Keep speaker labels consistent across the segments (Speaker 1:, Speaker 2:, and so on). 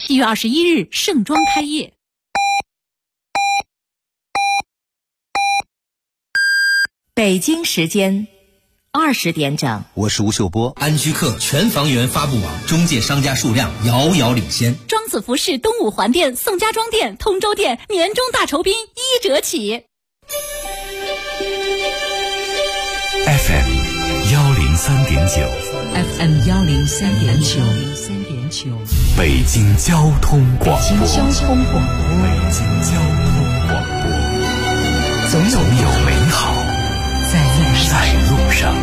Speaker 1: 7月21日盛装开业。
Speaker 2: 北京时间20点整，
Speaker 3: 我是吴秀波。
Speaker 4: 安居客全房源发布网中介商家数量遥遥领先。
Speaker 1: 庄子服饰东五环店、宋家庄店、通州店年终大酬宾1折起。
Speaker 5: FM 103.9
Speaker 6: FM 103.9
Speaker 5: 北京交通广播。
Speaker 6: 北京交通广播。
Speaker 5: 总有美好在路上。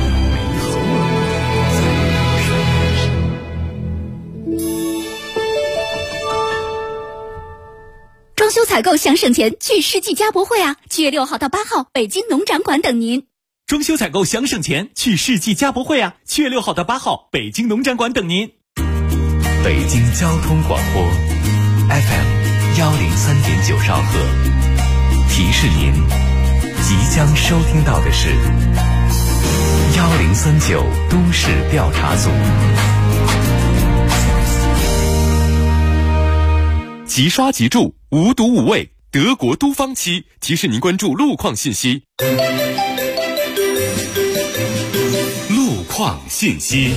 Speaker 1: 装修采购想省钱，去世纪家博会啊！7月6号到8号，北京农展馆等您。
Speaker 7: 装修采购想省钱，去世纪家博会啊！7月6号到8号，北京农展馆等您。
Speaker 5: 北京交通广播 FM 103.9兆赫，提示您即将收听到的是1039都市调查组。
Speaker 8: 即刷即住，无毒无味，德国都方漆提示您关注路况信息。路况信息。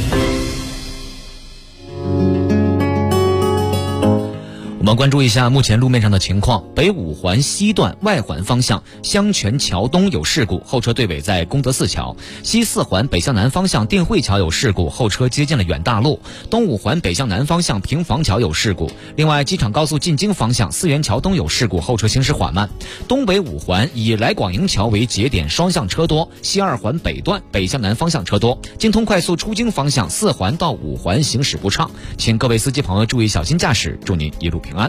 Speaker 9: 我们关注一下目前路面上的情况。北五环西段外环方向香泉桥东有事故，后车对尾在功德寺桥。西四环北向南方向定慧桥有事故，后车接近了远大路。东五环北向南方向平房桥有事故。另外，机场高速进京方向四元桥东有事故，后车行驶缓慢。东北五环以来广营桥为节点，双向车多。西二环北段北向南方向车多。京通快速出京方向4环到5环行驶不畅，请各位司机朋友注意小心驾驶，祝您一路平安。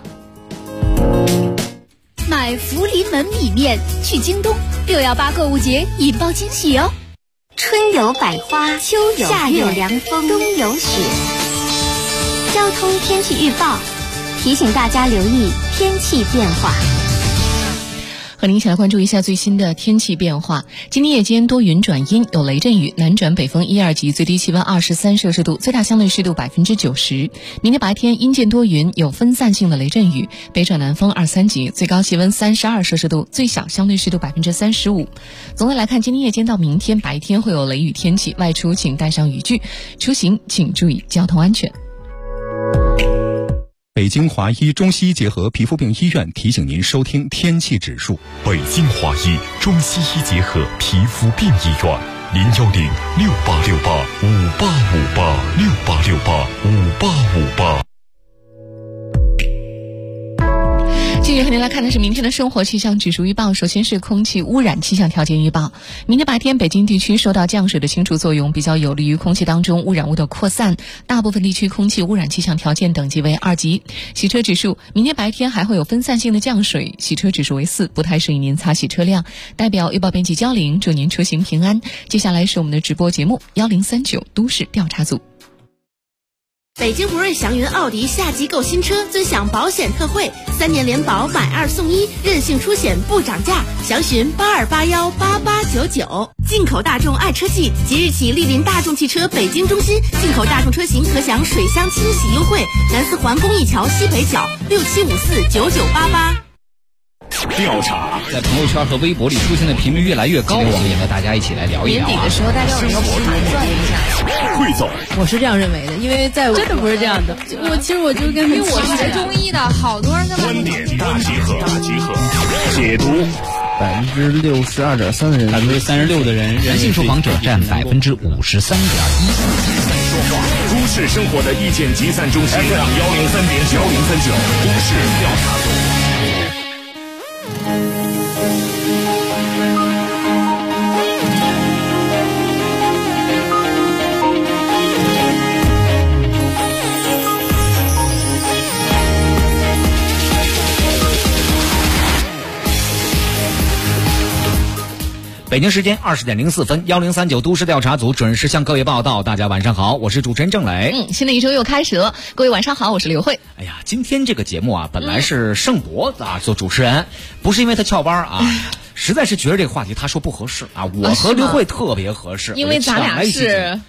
Speaker 1: 买福临门米面去京东，618购物节引爆惊喜哦！
Speaker 10: 春有百花，秋有夏有凉风，冬有雪。交通天气预报提醒大家留意天气变化。
Speaker 6: 和您一起来关注一下最新的天气变化。今天夜间多云转阴，有雷阵雨，南转北风1、2级，最低气温23摄氏度，最大相对湿度90%。明天白天阴间多云，有分散性的雷阵雨，北转南风2、3级，最高气温32摄氏度，最小相对湿度35%。总的来看，今天夜间到明天白天会有雷雨天气，外出请带上雨具，出行请注意交通安全。
Speaker 11: 北京华医中西医结合皮肤病医院提醒您收听天气指数。
Speaker 5: 北京华医中西医结合皮肤病医院，0106868585858，68685858。
Speaker 6: 继续和您来看的是明天的生活气象指数预报。首先是空气污染气象条件预报。明天白天北京地区受到降水的清除作用，比较有利于空气当中污染物的扩散，大部分地区空气污染气象条件等级为2级。洗车指数，明天白天还会有分散性的降水，洗车指数为4，不太适宜您擦洗车辆。代表预报编辑焦玲，祝您出行平安。接下来是我们的直播节目1039都市调查组。
Speaker 12: 北京福瑞祥云奥迪夏季购新车尊享保险特惠，3年联保买2送1，任性出险不涨价，详询82818899。进口大众爱车季，即日起莅临大众汽车北京中心，进口大众车型可享水箱清洗优惠，南四环公益桥西北角67549988。
Speaker 13: 调查在朋友圈和微博里出现的频率越来越高，我们也和大家一起来聊一聊。
Speaker 14: 年底的时候，大家有一个盘算一下。
Speaker 13: 汇总，
Speaker 14: 我是这样认为的，因为在
Speaker 15: 真的不是这样的。其实我就跟
Speaker 14: 因为我是学中医的，好多人在
Speaker 13: 观点大集合，解读。
Speaker 16: 62.3%的人
Speaker 13: ，36%的人，男性受访者占53.1%。说话，都市生活的意见集散中心，103.9，都市调查组。
Speaker 9: 北京时间20点04分，1039都市调查组准时向各位报道。大家晚上好，我是主持人郑磊。
Speaker 6: 新的一周又开始了，各位晚上好，我是刘慧。
Speaker 9: 哎呀，今天这个节目啊，本来是盛博做主持人，不是因为他翘班啊，实在是觉得这个话题他说不合适啊，我和刘慧特别合适，
Speaker 6: 因为咱俩是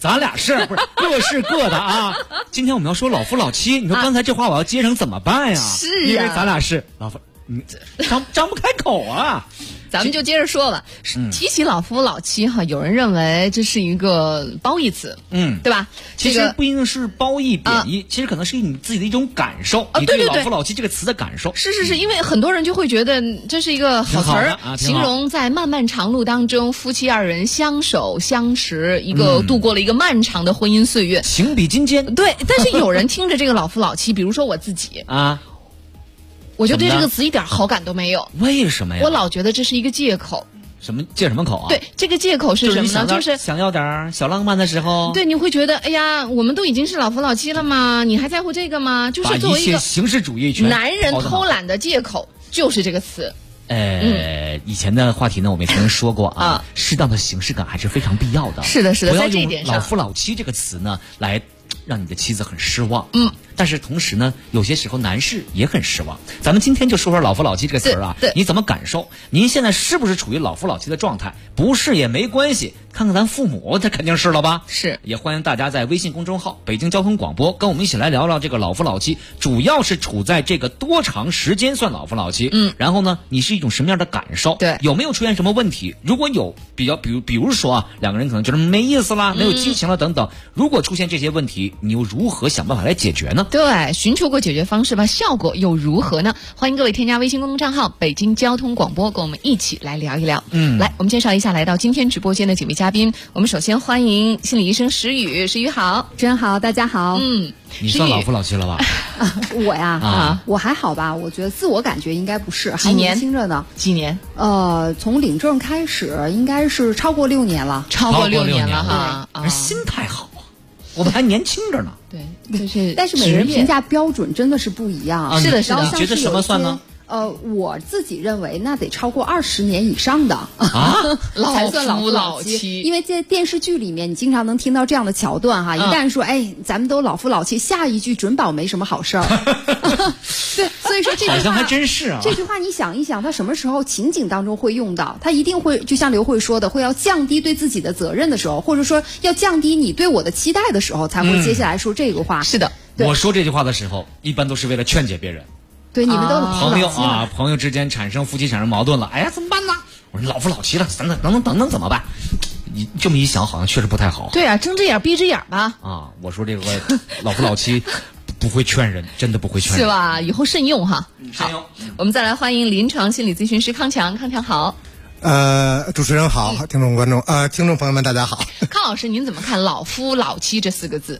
Speaker 9: 咱俩是不是各是各的啊？今天我们要说老夫老妻，你说刚才这话我要接成怎么办呀？
Speaker 6: 是啊，
Speaker 9: 因为咱俩是老夫，你张不开口啊。
Speaker 6: 咱们就接着说吧。提起老夫老妻哈，有人认为这是一个褒义词，对吧？
Speaker 9: 其实不一定是褒义贬义，其实可能是你自己的一种感受，你对老夫老妻这个词的感受。
Speaker 6: 是，因为很多人就会觉得这是一个好词儿，形容在漫漫长路当中，夫妻二人相守相持，度过了一个漫长的婚姻岁月，
Speaker 9: 情比金坚。
Speaker 6: 对，但是有人听着这个老夫老妻，比如说我自己啊。我就对这个词一点好感都没有。
Speaker 9: 为什么呀？
Speaker 6: 我老觉得这是一个借口。
Speaker 9: 借什么口啊？
Speaker 6: 对，这个借口是什么呢？就是
Speaker 9: 想要点小浪漫的时候。
Speaker 6: 对，你会觉得，哎呀，我们都已经是老夫老妻了嘛，你还在乎这个吗？就是作为一个
Speaker 9: 形式主义
Speaker 6: 男人偷懒的借口，就是这个词。
Speaker 9: 以前的话题呢，我们也曾经说过啊，适当的形式感还是非常必要的。
Speaker 6: 是的，
Speaker 9: 在这一点上，老夫老妻这个词呢，来让你的妻子很失望。但是同时呢，有些时候男士也很失望。咱们今天就说说老夫老妻这个词儿啊，你怎么感受？您现在是不是处于老夫老妻的状态？不是也没关系，看看咱父母，他肯定是了吧？
Speaker 6: 是。
Speaker 9: 也欢迎大家在微信公众号北京交通广播跟我们一起来聊聊这个老夫老妻，主要是处在这个多长时间算老夫老妻？然后呢，你是一种什么样的感受？
Speaker 6: 对，
Speaker 9: 有没有出现什么问题？如果有比如说啊，两个人可能觉得没意思啦，没有激情了等等，如果出现这些问题，你又如何想办法来解决呢？
Speaker 6: 对，寻求过解决方式吧，效果又如何呢？欢迎各位添加微信公众账号北京交通广播，跟我们一起来聊一聊。来，我们介绍一下来到今天直播间的几位嘉宾。我们首先欢迎心理医生石宇，石宇好。
Speaker 15: 主持人好，大家好。
Speaker 9: 你算老夫老妻了吧？
Speaker 15: 我呀，我还好吧，我觉得自我感觉应该不是，还年轻着呢。
Speaker 6: 几年？
Speaker 15: 从领证开始应该是超过6年了。
Speaker 6: 超过6年了哈，
Speaker 9: 心态好啊，我们还年轻着呢。
Speaker 6: 对，就是
Speaker 15: 但是每人评价标准真的是不一样。
Speaker 6: 是的，
Speaker 9: 你觉得什么算呢？
Speaker 15: 我自己认为那得超过20年以上的才算老夫老妻。因为在电视剧里面，你经常能听到这样的桥段哈。一旦说咱们都老夫老妻，下一句准保没什么好事儿。对，所以说这句话
Speaker 9: 好像还真是啊。
Speaker 15: 这句话你想一想，他什么时候情景当中会用到？他一定会就像刘慧说的，会要降低对自己的责任的时候，或者说要降低你对我的期待的时候，才会接下来说这个话。
Speaker 6: 是的，
Speaker 9: 我说这句话的时候，一般都是为了劝解别人。
Speaker 15: 对，你们都
Speaker 9: 朋友之间夫妻产生矛盾了，哎呀，怎么办呢？我说老夫老妻了，咱等怎么办？你这么一想，好像确实不太好。
Speaker 6: 对啊，睁只眼闭只眼吧。
Speaker 9: 我说这个老夫老妻不会劝人，真的不会劝人，
Speaker 6: 是吧？以后慎用哈。
Speaker 9: 慎用。
Speaker 6: 我们再来欢迎临床心理咨询师康强，康强好。
Speaker 3: 主持人好，听众朋友们大家好。
Speaker 6: 康老师，您怎么看老夫老妻这4个字？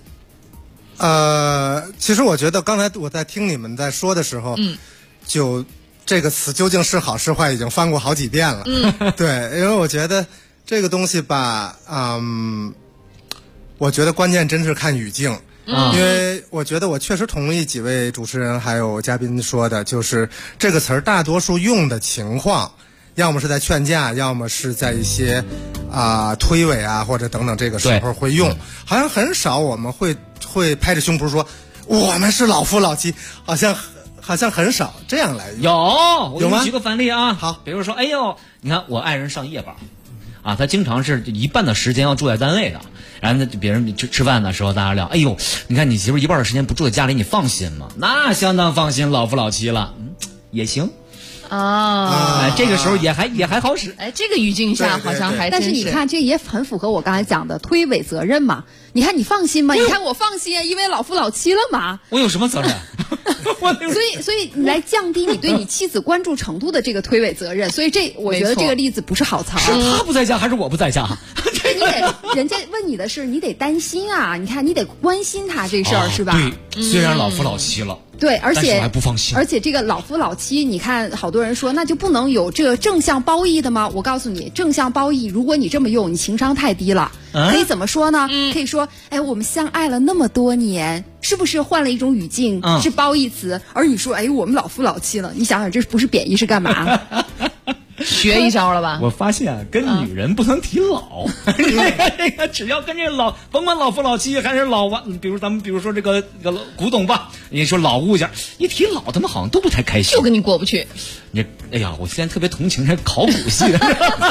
Speaker 3: 其实我觉得刚才我在听你们在说的时候，就这个词究竟是好是坏已经翻过好几遍了。对，因为我觉得这个东西吧，我觉得关键真是看语境。因为我觉得我确实同意几位主持人还有嘉宾说的，就是这个词儿大多数用的情况，要么是在劝架，要么是在一些推诿啊或者等等这个时候会用，好像很少我们会拍着胸脯说我们是老夫老妻，好像很少这样来用。
Speaker 9: 有吗？举个反例啊，
Speaker 3: 好，
Speaker 9: 比如说，哎呦，你看我爱人上夜班啊，他经常是一半的时间要住在单位的，然后呢，别人吃饭的时候大家聊，哎呦，你看你媳妇一半的时间不住在家里，你放心吗？那相当放心，老夫老妻了，也行。这个时候也还好使。
Speaker 6: 这个语境下好像还真是。
Speaker 15: 但是你看，这也很符合我刚才讲的推诿责任嘛。你看你放心吗？你看我放心，因为老夫老妻了嘛。
Speaker 9: 我有什么责任？
Speaker 15: 所以你来降低你对你妻子关注程度的这个推诿责任。所以我觉得这个例子不是好词。
Speaker 9: 是他不在家还是我不在家？
Speaker 15: 你得人家问你的是，你得担心啊。你看，你得关心他这事儿是吧？
Speaker 9: 对，虽然老夫老妻了。
Speaker 15: 对，而且
Speaker 9: 但是我还不放心。
Speaker 15: 而且这个老夫老妻，你看好多人说，那就不能有这个正向褒义的吗？我告诉你，正向褒义，如果你这么用，你情商太低了。可以怎么说呢？可以说，我们相爱了那么多年，是不是换了一种语境，是褒义词？而你说，我们老夫老妻了，你想想，这不是贬义是干嘛？
Speaker 6: 学一招了吧？
Speaker 9: 我发现啊，跟女人不能提老，这个只要跟这老，甭管老夫老妻还是老顽，比如说这个古董吧，你说老物件，一提老，他们好像都不太开心，
Speaker 6: 就跟你过不去。
Speaker 9: 哎呀，我现在特别同情这考古系的，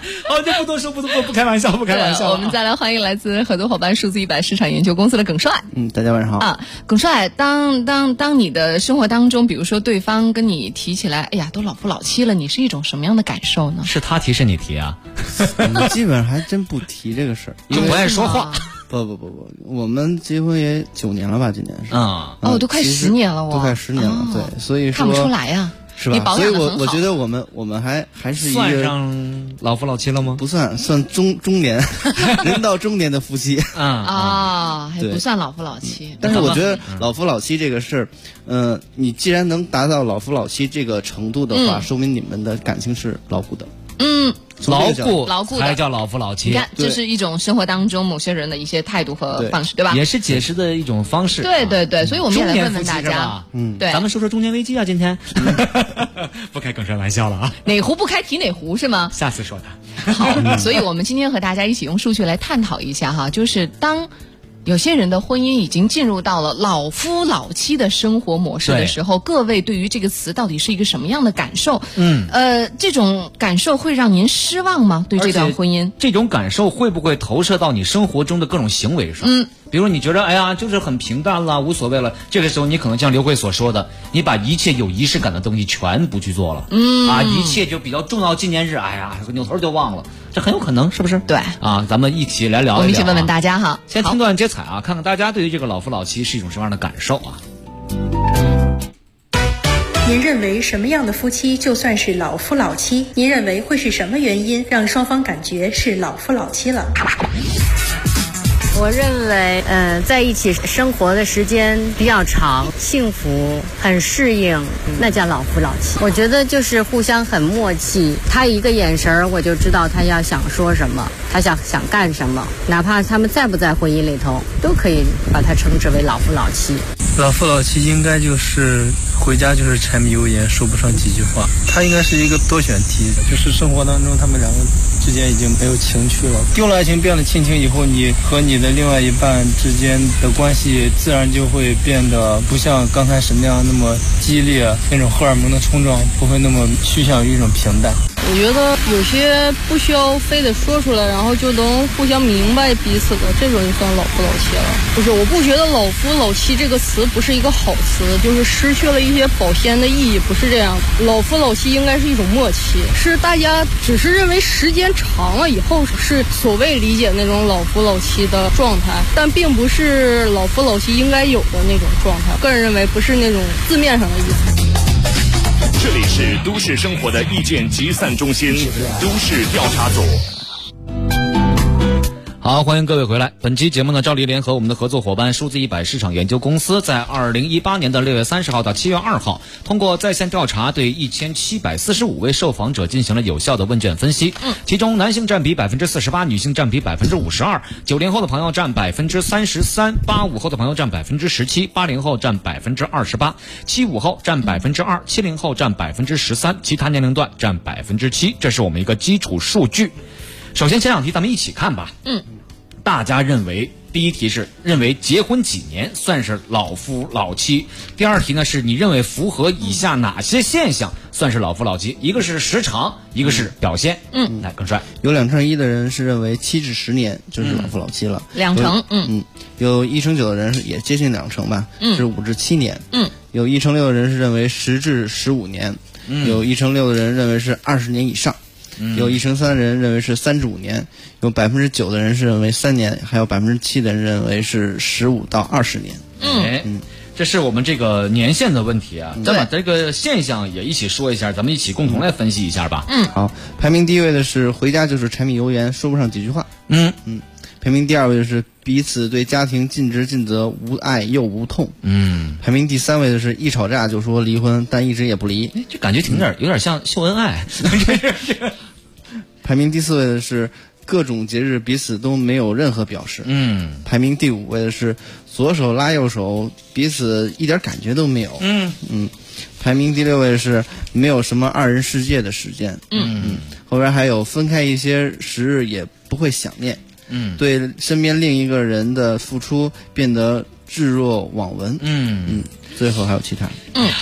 Speaker 13: 好，就不多说，不开玩笑，不开玩笑。
Speaker 6: 我们再来欢迎来自合作伙伴数字100市场研究公司的耿帅。
Speaker 16: 大家晚上好
Speaker 6: 啊，耿帅，当你的生活当中，比如说对方跟你提起来，哎呀，都老夫老妻了，你是一种什么样的感受呢？
Speaker 9: 是他提是你提啊？
Speaker 16: 基本上还真不提这个事儿，
Speaker 9: 因为不爱说话。
Speaker 16: 不，我们结婚也9年了吧？今年是
Speaker 6: 都快10年了，
Speaker 16: 都快10年了，对，所以说
Speaker 6: 看不出来呀。
Speaker 16: 是吧？所以我觉得我们还是一个
Speaker 9: 算上老夫老妻了吗？
Speaker 16: 不算中年人到中年的夫妻
Speaker 6: 还不算老夫老妻。
Speaker 16: 但是我觉得老夫老妻这个事儿，你既然能达到老夫老妻这个程度的话，说明你们的感情是牢固的。
Speaker 9: 牢固
Speaker 6: 才
Speaker 9: 叫老夫老妻。
Speaker 6: 你看，这是一种生活当中某些人的一些态度和方式，对吧？
Speaker 9: 也是解释的一种方式。
Speaker 6: 对，所以我们也来问问大家，对，
Speaker 9: 咱们说说中年危机啊，今天不开耿帅玩笑了啊，
Speaker 6: 哪壶不开提哪壶是吗？
Speaker 9: 下次说他。
Speaker 6: 好，所以我们今天和大家一起用数据来探讨一下哈，就是当有些人的婚姻已经进入到了老夫老妻的生活模式的时候，各位对于这个词到底是一个什么样的感受？这种感受会让您失望吗？对这段婚姻，
Speaker 9: 这种感受会不会投射到你生活中的各种行为上？比如你觉得哎呀就是很平淡了，无所谓了，这个时候你可能像刘慧所说的，你把一切有仪式感的东西全不去做了，一切就比较重要纪念日，哎呀扭头就忘了，这很有可能，是不是？
Speaker 6: 对
Speaker 9: 啊，咱们一起来聊一聊，
Speaker 6: 我们一起问问大家哈。
Speaker 9: 先听段接彩啊，看看大家对于这个老夫老妻是一种什么样的感受啊。
Speaker 17: 您认为什么样的夫妻就算是老夫老妻？您认为会是什么原因让双方感觉是老夫老妻了？
Speaker 18: 我认为，在一起生活的时间比较长，幸福，很适应，那叫老夫老妻。我觉得就是互相很默契，他一个眼神我就知道他要想说什么，他想干什么，哪怕他们在不在婚姻里头，都可以把它称之为老夫老妻。
Speaker 19: 老夫老妻应该就是回家就是柴米油盐，说不上几句话。它应该是一个多选题，就是生活当中他们两个之间已经没有情趣了，丢了爱情变了亲情以后，你和你的另外一半之间的关系自然就会变得不像刚开始那样那么激烈，那种荷尔蒙的冲撞不会那么趋向于一种平淡。
Speaker 20: 我觉得有些不需要非得说出来，然后就能互相明白彼此的，这种就算老夫老妻了。不是，我不觉得老夫老妻这个词不是一个好词，就是失去了一些保鲜的意义，不是这样。老夫老妻应该是一种默契，是大家只是认为时间长了以后是所谓理解那种老夫老妻的状态，但并不是老夫老妻应该有的那种状态。个人认为不是那种字面上的意思。
Speaker 21: 这里是都市生活的意见集散中心，都市调查组。
Speaker 9: 好，欢迎各位回来。本期节目呢，赵丽联合我们的合作伙伴数字100市场研究公司，在2018年的6月30号到7月2号，通过在线调查，对1745位受访者进行了有效的问卷分析。其中男性占比48%，女性占比52%，90后的朋友占33%，85后的朋友占17%，80后占28%，75后占2%，70后占13%，其他年龄段占7%。这是我们一个基础数据。首先前两题咱们一起看吧。大家认为第一题是认为结婚几年算是老夫老妻，第二题呢是你认为符合以下哪些现象算是老夫老妻，一个是时长，一个是表现。来耿帅，
Speaker 16: 有2/1的人是认为7至10年就是老夫老妻了
Speaker 6: ，2成。
Speaker 16: 有1/9的人也接近2成吧，是5至7年。有1/6的人是认为10至15年，有1/6的人认为是20年以上。有1/3的人认为是3至5年，有9%的人是认为3年，还有7%的人认为是15到20年。
Speaker 9: 这是我们这个年限的问题啊，咱把这个现象也一起说一下，咱们一起共同来分析一下吧。
Speaker 16: 好，排名第一位的是回家就是柴米油盐，说不上几句话。排名第2位的是彼此对家庭尽职尽责，无爱又无痛。排名第3位的是一吵架就说离婚，但一直也不离。
Speaker 9: 这感觉有点像秀恩爱。
Speaker 16: 排名第4位的是各种节日彼此都没有任何表示。排名第5位的是左手拉右手，彼此一点感觉都没有。排名第6位是没有什么2人世界的时间。后边还有分开一些时日也不会想念。对身边另一个人的付出变得置若罔闻。最后还有其他。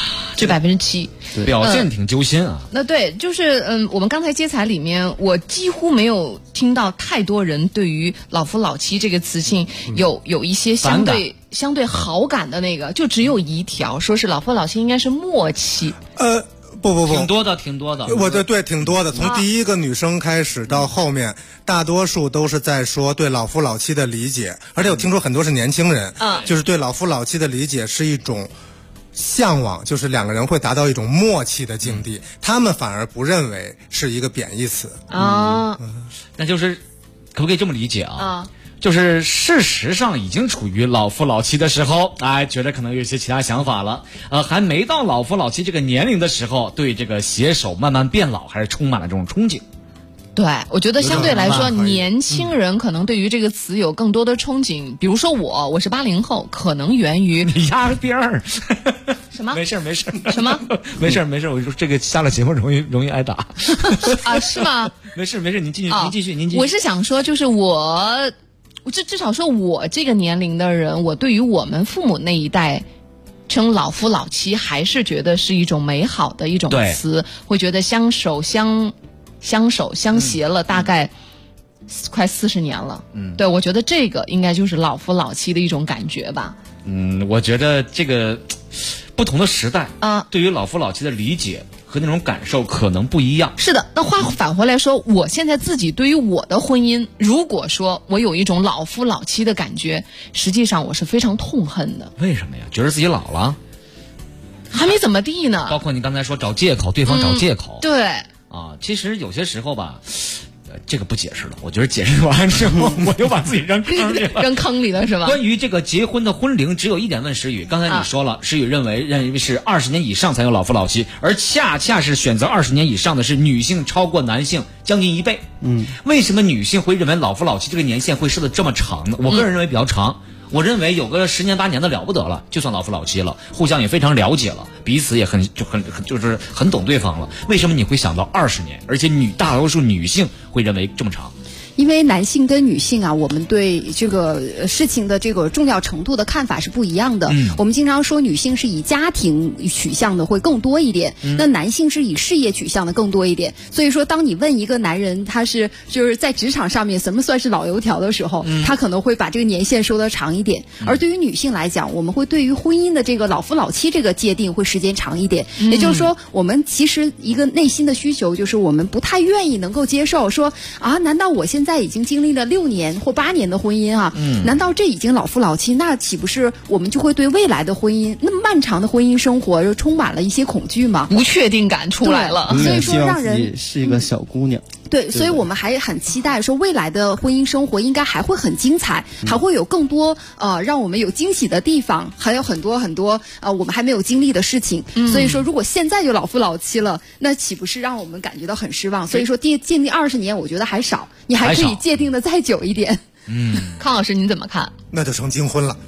Speaker 6: 是7%，
Speaker 9: 表现挺揪心啊。
Speaker 6: 那对，就是我们刚才接彩里面，我几乎没有听到太多人对于老夫老妻这个词性有一些相对好感的那个，就只有一条，说是老夫老妻应该是默契。
Speaker 3: 不，
Speaker 9: 挺多的。
Speaker 3: 对，挺多的。从第一个女生开始到后面，大多数都是在说对老夫老妻的理解，而且我听说很多是年轻人，就是对老夫老妻的理解是一种向往，就是两个人会达到一种默契的境地，他们反而不认为是一个贬义词
Speaker 6: 啊。
Speaker 9: 那就是可不可以这么理解啊？就是事实上已经处于老夫老妻的时候，觉得可能有些其他想法了，还没到老夫老妻这个年龄的时候，对这个携手慢慢变老还是充满了这种憧憬。
Speaker 6: 对，我觉得相对来说，年轻人可能对于这个词有更多的憧憬。比如说我是80后，可能源于
Speaker 9: 你压个边儿。
Speaker 6: 什么？
Speaker 9: 没事。
Speaker 6: 什么？没事。
Speaker 9: 我就说这个下了节目容易挨打。
Speaker 6: 啊，是吗？
Speaker 9: 没事，您继续。
Speaker 6: 我是想说，就是我至少说我这个年龄的人，我对于我们父母那一代称老夫老妻，还是觉得是一种美好的一种词，会觉得相守相携了大概快40年了。对，我觉得这个应该就是老夫老妻的一种感觉吧。
Speaker 9: 我觉得这个不同的时代对于老夫老妻的理解和那种感受可能不一样。
Speaker 6: 是的，那话返回来说，我现在自己对于我的婚姻，如果说我有一种老夫老妻的感觉，实际上我是非常痛恨的。
Speaker 9: 为什么呀？觉得自己老了？
Speaker 6: 还没怎么地呢。
Speaker 9: 包括你刚才说找借口，对方找借口。
Speaker 6: 对。
Speaker 9: 其实有些时候吧，这个不解释了。我觉得解释完之后，我又把自己扔坑里了。
Speaker 6: 扔坑里了是吧？
Speaker 9: 关于这个结婚的婚龄，只有一点问石宇。刚才你说了，石宇认为是20年以上才有老夫老妻，而恰恰是选择20年以上的是女性超过男性将近1倍。为什么女性会认为老夫老妻这个年限会设得这么长呢？我个人认为比较长。我认为有个10年8年的了不得了，就算老夫老妻了，互相也非常了解了，彼此也很懂对方了。为什么你会想到20年？而且大多数女性会认为这么长？
Speaker 15: 因为男性跟女性啊，我们对这个事情的这个重要程度的看法是不一样的。我们经常说女性是以家庭取向的会更多一点，那男性是以事业取向的更多一点。所以说，当你问一个男人他就是在职场上面什么算是老油条的时候，他可能会把这个年限说得长一点。而对于女性来讲，我们会对于婚姻的这个老夫老妻这个界定会时间长一点。也就是说，我们其实一个内心的需求就是我们不太愿意能够接受说难道我现在已经经历了6年或8年的婚姻难道这已经老夫老妻？那岂不是我们就会对未来的婚姻那么漫长的婚姻生活又充满了一些恐惧吗？
Speaker 6: 不确定感出来了。
Speaker 15: 所以说让人
Speaker 16: 是一个小姑娘。
Speaker 15: 对，所以我们还很期待说未来的婚姻生活应该还会很精彩，还会有更多让我们有惊喜的地方，还有很多我们还没有经历的事情。所以说如果现在就老夫老妻了，那岂不是让我们感觉到很失望？所以说界定20年我觉得还少，你还可以界定的再久一点。
Speaker 6: 康老师您怎么看？
Speaker 3: 那就成金婚了。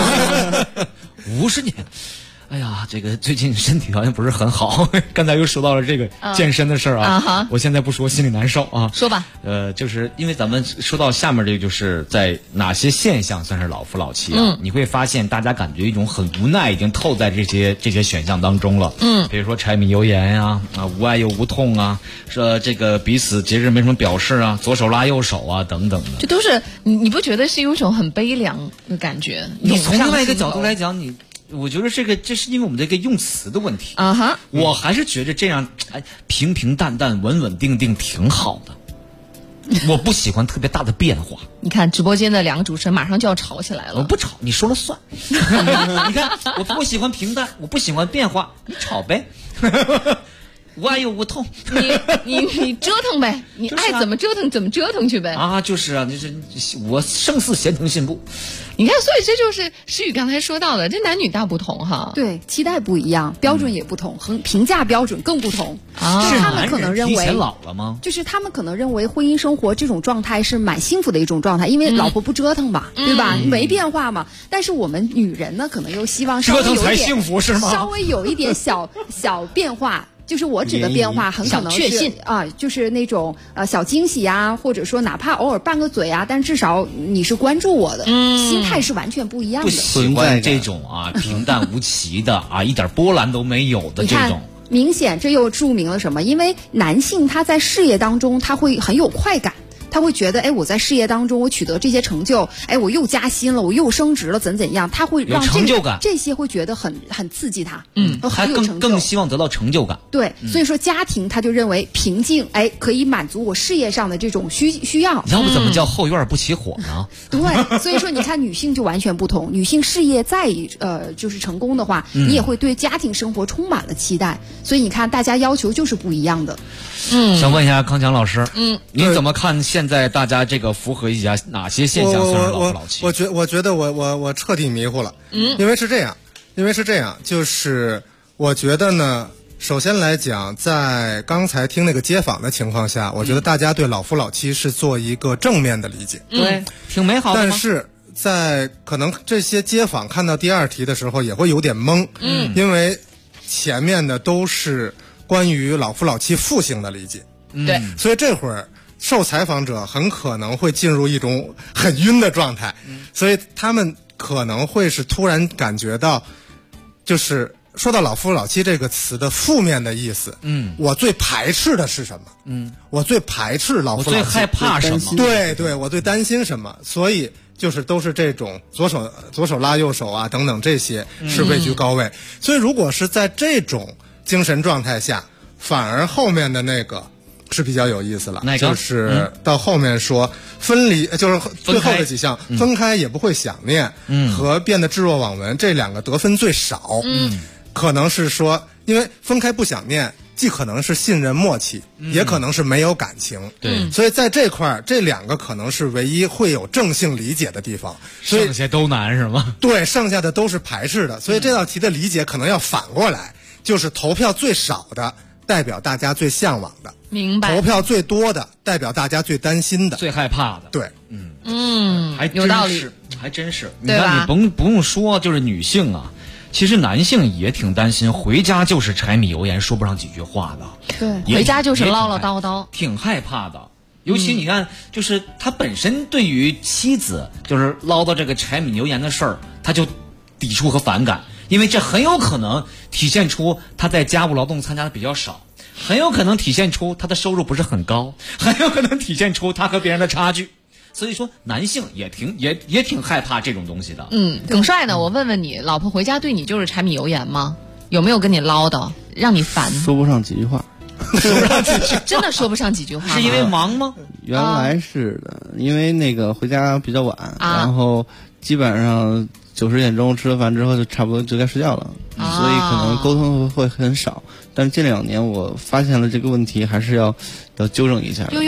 Speaker 9: 50年。哎呀，这个最近身体条件不是很好，刚才又说到了这个健身的事儿我现在不说心里难受啊。
Speaker 6: 说吧。
Speaker 9: 就是因为咱们说到下面这个，就是在哪些现象算是老夫老妻你会发现大家感觉一种很无奈已经透在这些选项当中了。比如说柴米油盐呀，无爱又无痛啊，说这个彼此节日没什么表示啊，左手拉右手啊等等的，
Speaker 6: 这都是你不觉得是有一种很悲凉的感觉？
Speaker 9: 你从另外一个角度来讲，我觉得这是因为我们这个用词的问题我还是觉得这样平平淡淡稳稳定定挺好的。我不喜欢特别大的变化。
Speaker 6: 你看直播间的2个主持人马上就要吵起来了。
Speaker 9: 我不吵，你说了算。你看我不喜欢平淡，我不喜欢变化，你吵呗。无爱又无痛，
Speaker 6: 你折腾呗，你爱怎么折腾怎么折腾去呗。
Speaker 9: 就是啊，我胜似咸腾信步。
Speaker 6: 你看，所以这就是诗雨刚才说到的，这男女大不同
Speaker 15: 对，期待不一样，标准也不同，评价标准更不同。
Speaker 9: 是
Speaker 15: 他们可能认为
Speaker 9: 提前老了吗？
Speaker 15: 就是他们可能认为婚姻生活这种状态是蛮幸福的一种状态，因为老婆不折腾嘛，对吧？没变化嘛。但是我们女人呢，可能又希望稍微有一点
Speaker 9: 折腾才幸福是吗？
Speaker 15: 稍微有一点小变化。 就是我指的变化很可能是就是那种小惊喜啊，或者说哪怕偶尔拌个嘴啊，但至少你是关注我的，心态是完全不一样的。
Speaker 9: 不喜欢这种平淡无奇的一点波澜都没有的这种。
Speaker 15: 明显这又注明了什么？因为男性他在事业当中他会很有快感。他会觉得，我在事业当中我取得这些成就，我又加薪了，我又升职了，怎样？他会让
Speaker 9: 成就感，
Speaker 15: 这些会觉得很刺激他，
Speaker 9: 还更希望得到成就感。
Speaker 15: 对，所以说家庭他就认为平静，可以满足我事业上的这种需要。
Speaker 9: 要不怎么叫后院不起火呢？
Speaker 15: 对，所以说你看女性就完全不同，女性事业再就是成功的话，你也会对家庭生活充满了期待。所以你看大家要求就是不一样的。
Speaker 9: 想问一下康强老师，您怎么看现在大家这个符合一下哪些现象算是老夫老妻？
Speaker 3: 我觉得我彻底迷糊了，因为是这样，就是我觉得呢，首先来讲，在刚才听那个街访的情况下，我觉得大家对老夫老妻是做一个正面的理解，
Speaker 9: 对，挺美好的。
Speaker 3: 但是在可能这些街访看到第二题的时候也会有点懵，因为前面的都是关于老夫老妻父性的理解，
Speaker 6: 对，
Speaker 3: 所以这会儿受采访者很可能会进入一种很晕的状态，所以他们可能会是突然感觉到，就是说到老夫老妻这个词的负面的意思，我最排斥的是什么？我最排斥老夫老妻，
Speaker 9: 我最害怕什么？
Speaker 3: 对，我最担心什么？所以就是都是这种左手拉右手啊等等，这些是位居高位。所以如果是在这种精神状态下，反而后面的那个是比较有意思了，就是到后面说分离，就是最后的几项分开也不会想念，和变得置若罔闻，这两个得分最少，可能是说，因为分开不想念，既可能是信任默契，也可能是没有感情，
Speaker 9: 对，
Speaker 3: 所以在这块儿，这两个可能是唯一会有正性理解的地方，
Speaker 9: 剩下都难是吗？
Speaker 3: 对，剩下的都是排斥的，所以这道题的理解可能要反过来，就是投票最少的代表大家最向往的，
Speaker 6: 明白？
Speaker 3: 投票最多的代表大家最担心的、
Speaker 9: 最害怕的。
Speaker 3: 对，
Speaker 9: 还
Speaker 6: 有道理，
Speaker 9: 还真是。你看，你不用说，就是女性啊，其实男性也挺担心，回家就是柴米油盐，说不上几句话的。
Speaker 6: 对，回家就是唠唠叨叨，
Speaker 9: 挺害怕的。尤其你看，就是他本身对于妻子就是唠叨这个柴米油盐的事儿，他就抵触和反感。因为这很有可能体现出他在家务劳动参加的比较少，很有可能体现出他的收入不是很高，很有可能体现出他和别人的差距。所以说，男性也挺害怕这种东西的。
Speaker 6: 耿帅呢？我问问你，老婆回家对你就是柴米油盐吗？有没有跟你唠叨，让你烦？
Speaker 16: 说不上几句话。
Speaker 6: 真的说不上几句话，
Speaker 9: 是因为忙吗？
Speaker 16: 原来是的，因为那个回家比较晚，然后基本上9、10点钟吃了饭之后就差不多就该睡觉了，所以可能沟通会很少。但是近2年我发现了这个问题，还是要纠正一下。
Speaker 6: 有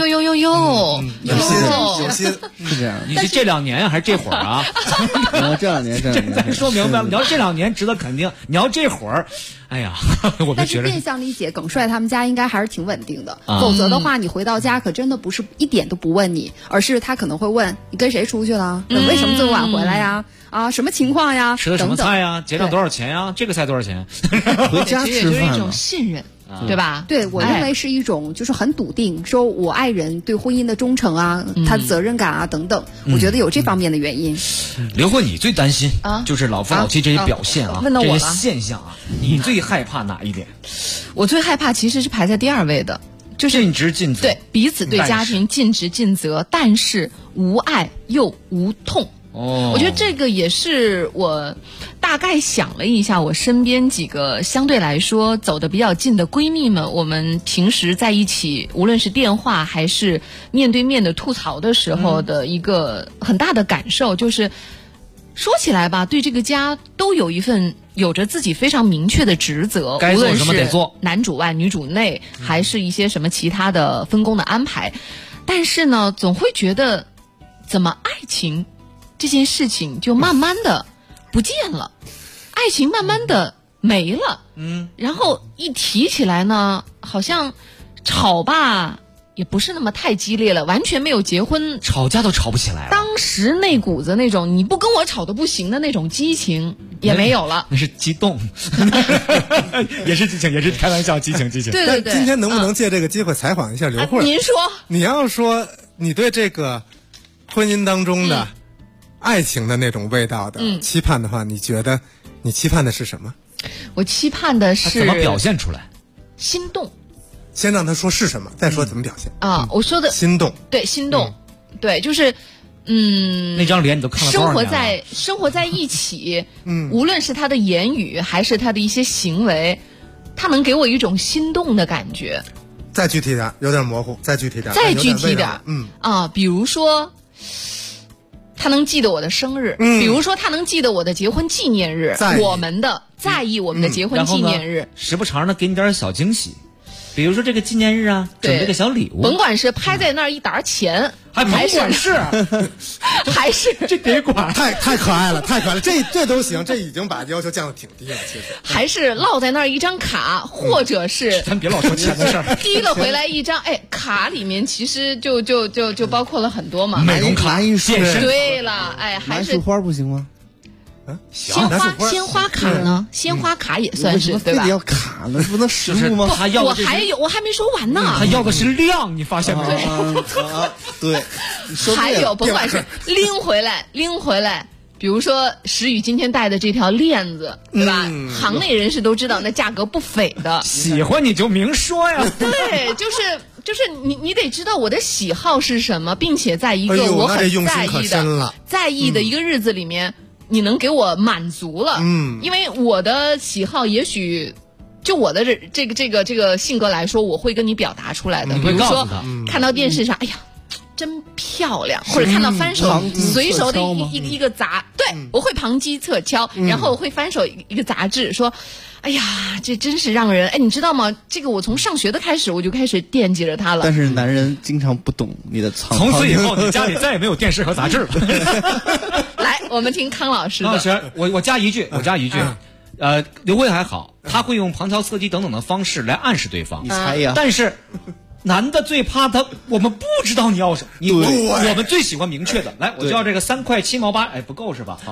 Speaker 3: 心
Speaker 16: 是这样。
Speaker 9: 你是这2年还是这会儿啊？
Speaker 16: 这2年，
Speaker 9: 咱说明白了。你要这2年值得肯定，你要这会儿，哎呀，我们觉得。
Speaker 15: 但是变相理解，耿帅他们家应该还是挺稳定的，否则的话，你回到家可真的不是一点都不问你，而是他可能会问你跟谁出去了，为什么这么晚回来呀？什么情况呀？
Speaker 9: 吃的什么菜呀？结账多少钱呀？这个菜多少钱？
Speaker 16: 回家吃饭
Speaker 6: 就是一种信任，对吧？
Speaker 15: 对，我认为是一种就是很笃定，说我爱人对婚姻的忠诚啊，他的责任感啊等等，我觉得有这方面的原因。
Speaker 9: 刘慧，你最担心就是老夫老妻这些表现
Speaker 6: 问到我了，
Speaker 9: 这些现象啊，你最害怕哪一点？
Speaker 6: 我最害怕其实是排在第2位的，就是
Speaker 9: 尽职尽责，
Speaker 6: 对彼此对家庭尽职尽责，但是无爱又无痛。我觉得这个也是我大概想了一下，我身边几个相对来说走得比较近的闺蜜们，我们平时在一起，无论是电话还是面对面的吐槽的时候的一个很大的感受，就是说起来吧，对这个家都有一份有着自己非常明确的职责，
Speaker 9: 该做什么得做，
Speaker 6: 无论是男主外女主内，还是一些什么其他的分工的安排。但是呢，总会觉得怎么爱情这件事情就慢慢的不见了，爱情慢慢的没了，然后一提起来呢，好像吵吧也不是那么太激烈了，完全没有结婚
Speaker 9: 吵架都吵不起来了。
Speaker 6: 当时那股子那种你不跟我吵都不行的那种激情也没有了，
Speaker 9: 那是激动，也是激情，也是开玩笑，激情。
Speaker 6: 对对对。
Speaker 3: 今天能不能借这个机会采访一下刘慧？
Speaker 6: 您说，
Speaker 3: 你要说你对这个婚姻当中的爱情的那种味道的期盼的话，你觉得你期盼的是什么？
Speaker 6: 我期盼的是
Speaker 9: 怎么表现出来？
Speaker 6: 心动。
Speaker 3: 先让他说是什么，再说怎么表现
Speaker 6: 啊！我说的
Speaker 3: 心动，
Speaker 6: 对，心动，对，就是
Speaker 9: 那张脸你都看了多少年
Speaker 6: 了？生活在一起，无论是他的言语还是他的一些行为，他能给我一种心动的感觉。
Speaker 3: 再具体点，有点模糊，再具体点，
Speaker 6: 比如说他能记得我的生日，比如说他能记得我的结婚纪念日，我们的在意我们的结婚纪念日，
Speaker 9: 时不常的给你点小惊喜。比如说这个纪念日啊，准备个小礼物，
Speaker 6: 甭管是拍在那儿一沓钱，
Speaker 9: 还甭管是，
Speaker 6: 还是
Speaker 9: 这别管，
Speaker 3: 太可爱了，太可爱了，这都行，这已经把要求降得挺低了，其实。
Speaker 6: 还是落在那儿一张卡，或者是
Speaker 9: 咱别老说钱的事儿，
Speaker 6: 提了回来一张，卡里面其实就包括了很多嘛，
Speaker 9: 美容卡、健身。
Speaker 6: 对了，还是
Speaker 16: 拿束花不行吗？
Speaker 6: 鲜花卡呢？鲜花卡也算是对吧？
Speaker 16: 非得要卡呢，不能实物吗？
Speaker 6: 我还没说完呢。
Speaker 9: 他要的是量，你发现没有？
Speaker 16: 对，
Speaker 6: 还有甭管是拎回来，比如说石宇今天戴的这条链子，对吧？行内人士都知道，那价格不菲的。
Speaker 9: 喜欢你就明说呀。
Speaker 6: 对，就是你得知道我的喜好是什么，并且在一个我很在意的一个日子里面。你能给我满足了，因为我的喜好也许就我的这个性格来说，我会跟你表达出来的。比如说看到电视上，哎呀，真漂亮，或者看到翻手随手的一个对，我会旁击侧敲，然后我会翻手一个杂志说。哎呀，这真是让人你知道吗？这个我从上学的开始我就开始惦记着它了。
Speaker 16: 但是男人经常不懂你的藏。
Speaker 9: 从此以后，你家里再也没有电视和杂志了。
Speaker 6: 来，我们听康老师的。
Speaker 9: 康老师，我加一句，刘慧还好，他会用旁敲侧击等等的方式来暗示对方。
Speaker 16: 你猜呀？
Speaker 9: 但是。男的最怕我们不知道你要什么，我们最喜欢明确的。来，我就要这个3块7毛8，不够是吧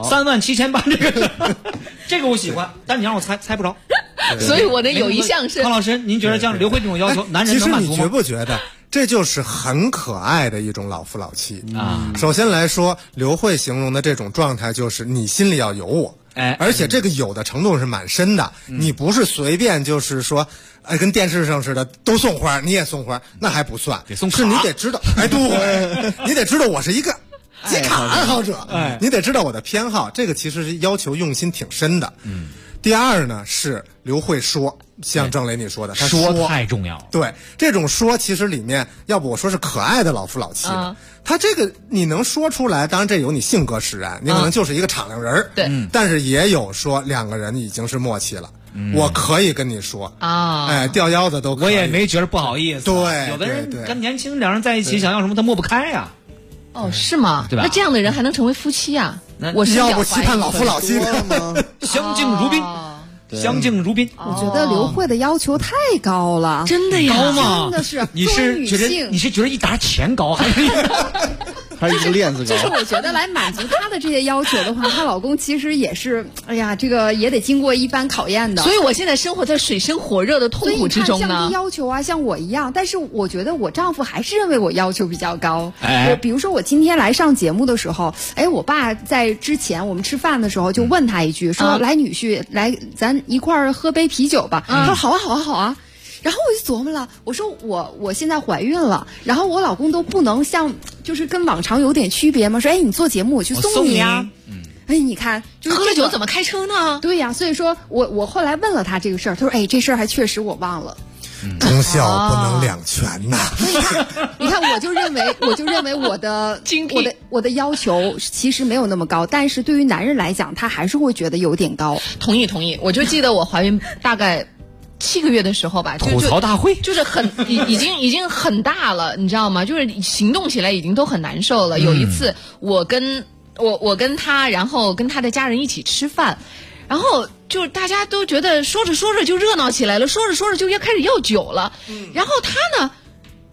Speaker 9: ？37800这个我喜欢，但你让我猜不着。
Speaker 6: 所以我的有一项是
Speaker 9: 康老师，您觉得像刘慧这种要求，男人能满足吗？
Speaker 3: 其实你觉不觉得这就是很可爱的一种老夫老妻啊？首先来说，刘慧形容的这种状态就是你心里要有我。而且这个有的程度是蛮深的，你不是随便就是说，跟电视上似的都送花，你也送花，那还不算，是你得知道，对，你得知道我是一个集卡爱好者，你得知道我的偏好，这个其实是要求用心挺深的。第二呢是刘慧说，像郑雷你说的，他
Speaker 9: 说太重要了。
Speaker 3: 对，这种说其实里面，要不我说是可爱的老夫老妻的。他这个你能说出来，当然这有你性格使然，你可能就是一个敞亮人
Speaker 6: 对，
Speaker 3: 但是也有说两个人已经是默契了。我可以跟你说掉腰子都可以，
Speaker 9: 我也没觉得不好意思。
Speaker 3: 对，
Speaker 9: 有的人跟年轻两人在一起，想要什么他抹不开呀。
Speaker 6: 是吗？对吧？那这样的人还能成为夫妻啊？
Speaker 3: 我是要不期盼老夫老妻
Speaker 16: 吗？
Speaker 9: 相敬如宾。相敬如宾，
Speaker 15: 我觉得刘慧的要求太高了，
Speaker 6: 真的呀，
Speaker 9: 高吗？
Speaker 15: 真的是，
Speaker 9: 你是觉得一沓钱高，还是
Speaker 16: 一个链子高？
Speaker 15: 就是我觉得来满足她的这些要求的话，她老公其实也是，哎呀，这个也得经过一番考验的。
Speaker 6: 所以我现在生活在水深火热的痛苦之中呢。
Speaker 15: 降低要求啊，像我一样，但是我觉得我丈夫还是认为我要求比较高。比如说我今天来上节目的时候，我爸在之前我们吃饭的时候就问他一句，说：“来，女婿，来，咱一块儿喝杯啤酒吧。”他说：“好啊，好啊，好啊。”然后我就琢磨了，我说我现在怀孕了，然后我老公都不能像就是跟往常有点区别吗？说你做节目我去送你啊。你看，就是
Speaker 6: 喝了酒怎么开车呢？
Speaker 15: 对呀，所以说我后来问了他这个事儿，他说这事儿还确实我忘了。
Speaker 3: 忠孝不能两全呐。
Speaker 15: 你看，我就认为我的要求其实没有那么高，但是对于男人来讲，他还是会觉得有点高。
Speaker 6: 同意。我就记得我怀孕大概7个月的时候吧，
Speaker 9: 吐槽大会
Speaker 6: 就是已经很大了，你知道吗？就是行动起来已经都很难受了。有一次我跟他，然后跟他的家人一起吃饭，然后就大家都觉得说着说着就热闹起来了，说着说着就开始要酒了。然后他呢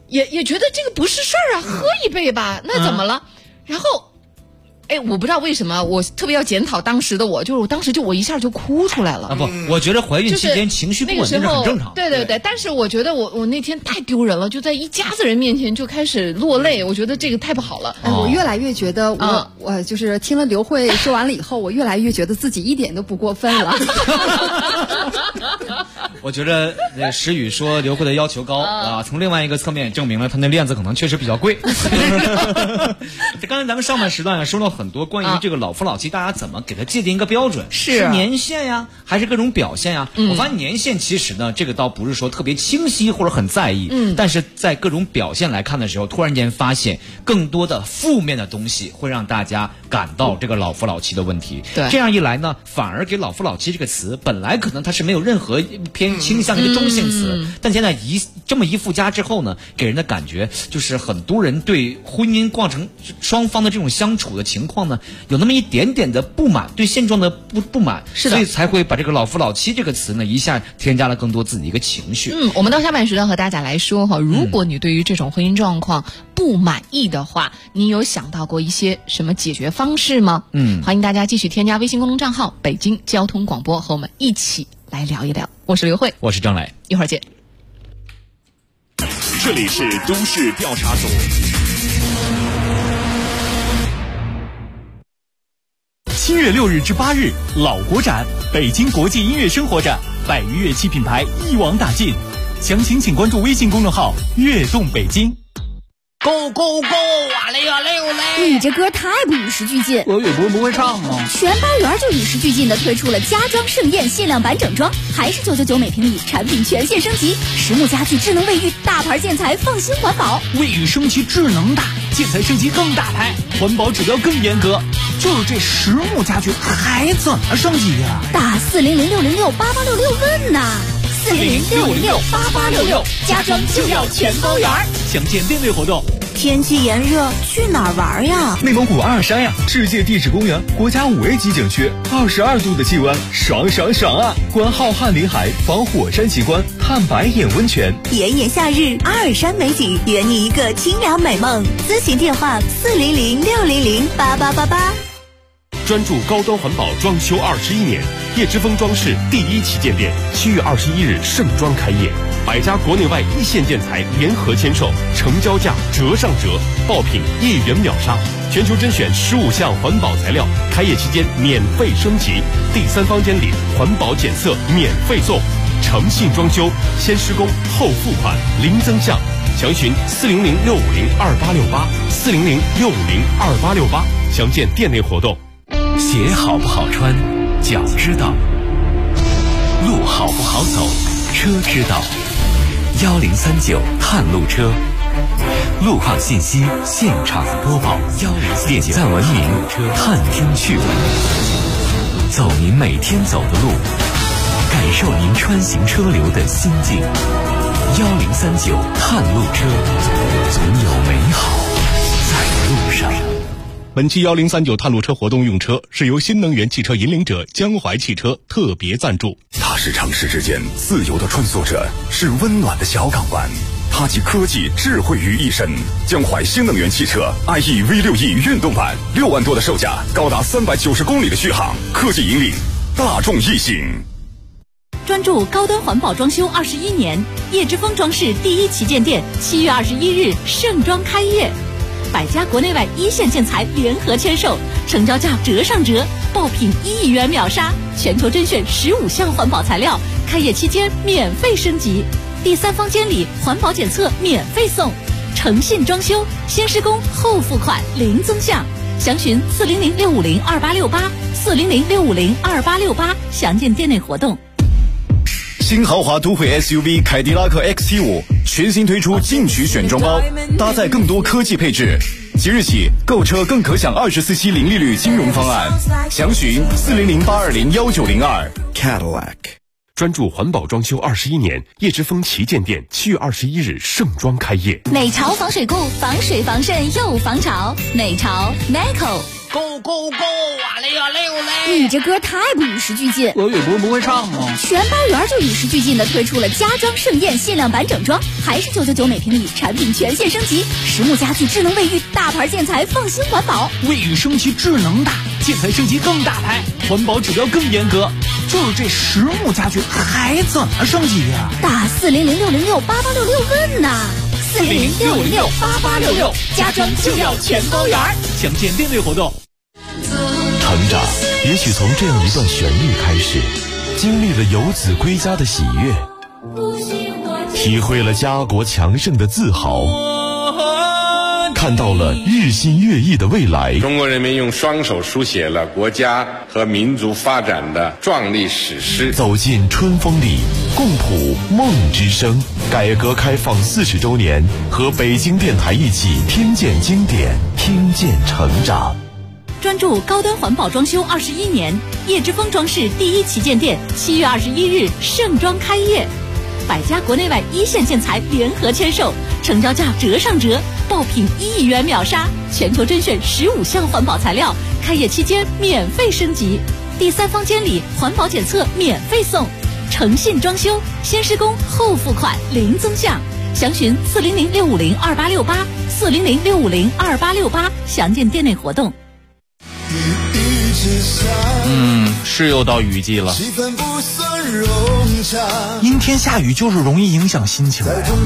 Speaker 6: 也觉得这个不是事儿啊，喝一杯吧，那怎么了？然后。我不知道为什么，我特别要检讨当时的我，就是我当时我一下就哭出来了。
Speaker 9: 不，我觉得怀孕期间情绪不稳定是很正常。
Speaker 6: 对，但是我觉得我那天太丢人了，就在一家子人面前就开始落泪，我觉得这个太不好了。
Speaker 15: 我越来越觉得我就是听了刘慧说完了以后，我越来越觉得自己一点都不过分了。
Speaker 9: 我觉得石宇说刘慧的要求高啊，从另外一个侧面也证明了她那链子可能确实比较贵。刚才咱们上半时段说了很多关于这个老夫老妻，大家怎么给他界定一个标准？是年限呀，还是各种表现呀？我发现年限其实呢，这个倒不是说特别清晰或者很在意，但是在各种表现来看的时候，突然间发现更多的负面的东西会让大家感到这个老夫老妻的问题。对，这样一来呢，反而给老夫老妻这个词本来可能它是没有任何偏倾向一个中性词，但现在这么一附加之后呢，给人的感觉就是很多人对婚姻过程双方的这种相处的情况呢，有那么一点点的不满，对现状的不满，是的，所以才会把这个老夫老妻这个词呢一下添加了更多自己的一个情绪。
Speaker 6: 我们到下半时段和大家来说哈，如果你对于这种婚姻状况不满意的话，你有想到过一些什么解决方式吗？欢迎大家继续添加微信公众账号北京交通广播，和我们一起来聊一聊。我是刘慧，
Speaker 9: 我是张磊，
Speaker 6: 一会儿见。
Speaker 21: 这里是都市调查组。
Speaker 7: 7月6日至8日，老国展北京国际音乐生活展，100余乐器品牌一网打尽。详情请关注微信公众号“悦动北京”。
Speaker 2: Go go go！ 哇嘞哇嘞哇嘞！
Speaker 1: 你这歌太不与时俱进。
Speaker 2: 我也不会唱啊。
Speaker 1: 全班园就与时俱进的推出了家装盛宴限量版整装，还是999每平米，产品全线升级，实木家具、智能卫浴，大牌建材，放心环保。
Speaker 7: 卫浴升级智能大，建材升级更大牌，环保指标更严格。就是这实木家具还怎么升级呀？
Speaker 1: 打400-606-8866问呐！400-606-8866，家装就要全包圆。
Speaker 7: 详见店内活动。
Speaker 1: 天气炎热，去哪儿玩呀？
Speaker 22: 内蒙古阿尔山呀，世界地质公园，国家5A 级景区，22度的气温，爽爽爽啊！观浩瀚林海，访火山奇观，探白眼温泉。
Speaker 23: 炎炎夏日，阿尔山美景，圆你一个清凉美梦。咨询电话400-600-8888。
Speaker 21: 专注高端环保装修21年，叶之峰装饰第1旗舰店7月21日盛装开业，100家国内外一线建材联合签售，成交价折上折，爆品1元秒杀，全球甄选15项环保材料，开业期间免费升级，第3方监理，环保检测免费送，诚信装修，先施工后付款，零增项。详询400-650-2868，400-650-2868，详见店内活动。
Speaker 5: 鞋好不好穿，脚知道；路好不好走，车知道。1039探路车，路况信息现场播报。点赞文明，探听趣闻，走您每天走的路，感受您穿行车流的心境。1039探路车，总有美好在路上。
Speaker 11: 本期1039探路车活动用车是由新能源汽车引领者江淮汽车特别赞助。
Speaker 24: 它是城市之间自由的穿梭者，是温暖的小港湾，它集科技智慧于一身。江淮新能源汽车 IE V6E 运动版，6万多的售价，高达390公里的续航，科技引领，大众异性。
Speaker 1: 专注高端环保装修21年，叶之峰装饰第1旗舰店7月21日盛装开业，100家国内外一线建材联合签售，成交价折上折，爆品1元秒杀，全球甄选15项环保材料，开业期间免费升级，第3方监理，环保检测免费送，诚信装修，先施工后付款，零增项。详询400-650-2868，400-650-2868，详见店内活动。
Speaker 24: 新豪华都会 SUV 凯迪拉克 XT5 全新推出进取选装包，搭载更多科技配置。即日起购车更可享24期零利率金融方案，详询400-820-1902 Cadillac。
Speaker 21: 专注环保装修21年，叶之峰旗舰店7月21日盛装开业。
Speaker 1: 美潮防水固，防水防渗又防潮，美潮 NICO。
Speaker 2: Go go go！嘞呀嘞嘞！
Speaker 4: 你这歌太不与时俱进。
Speaker 13: 俄语不会唱吗？
Speaker 4: 全班园就与时俱进的推出了家装盛宴限量版整装，还是999每平米，产品全线升级，实木家具、智能卫浴、大牌建材，放心环保。
Speaker 7: 卫浴升级智能大，建材升级更大牌，环保指标更严格。就是这实木家具还怎么升级呀？
Speaker 4: 打400-606-8866问呐，400-606-8866，家装就要全包圆。
Speaker 7: 详见店内活动。
Speaker 8: 成长也许从这样一段旋律开始，经历了游子归家的喜悦，体会了家国强盛的自豪，看到了日新月异的未来。
Speaker 10: 中国人民用双手书写了国家和民族发展的壮丽史诗。
Speaker 8: 走进春风里，共谱梦之声。改革开放40周年，和北京电台一起听见经典，听见成长。
Speaker 1: 专注高端环保装修21年，叶之峰装饰第1旗舰店7月21日盛装开业，百家国内外一线建材联合签售，成交价折上折，爆品1亿元秒杀，全球甄选15项环保材料，开业期间免费升级，第3方监理环保检测免费送，诚信装修，先施工后付款零增项，详询400-650-2868，400-650-2868，详见店内活动。
Speaker 7: 是又到雨季了，阴天下雨就是容易影响心情。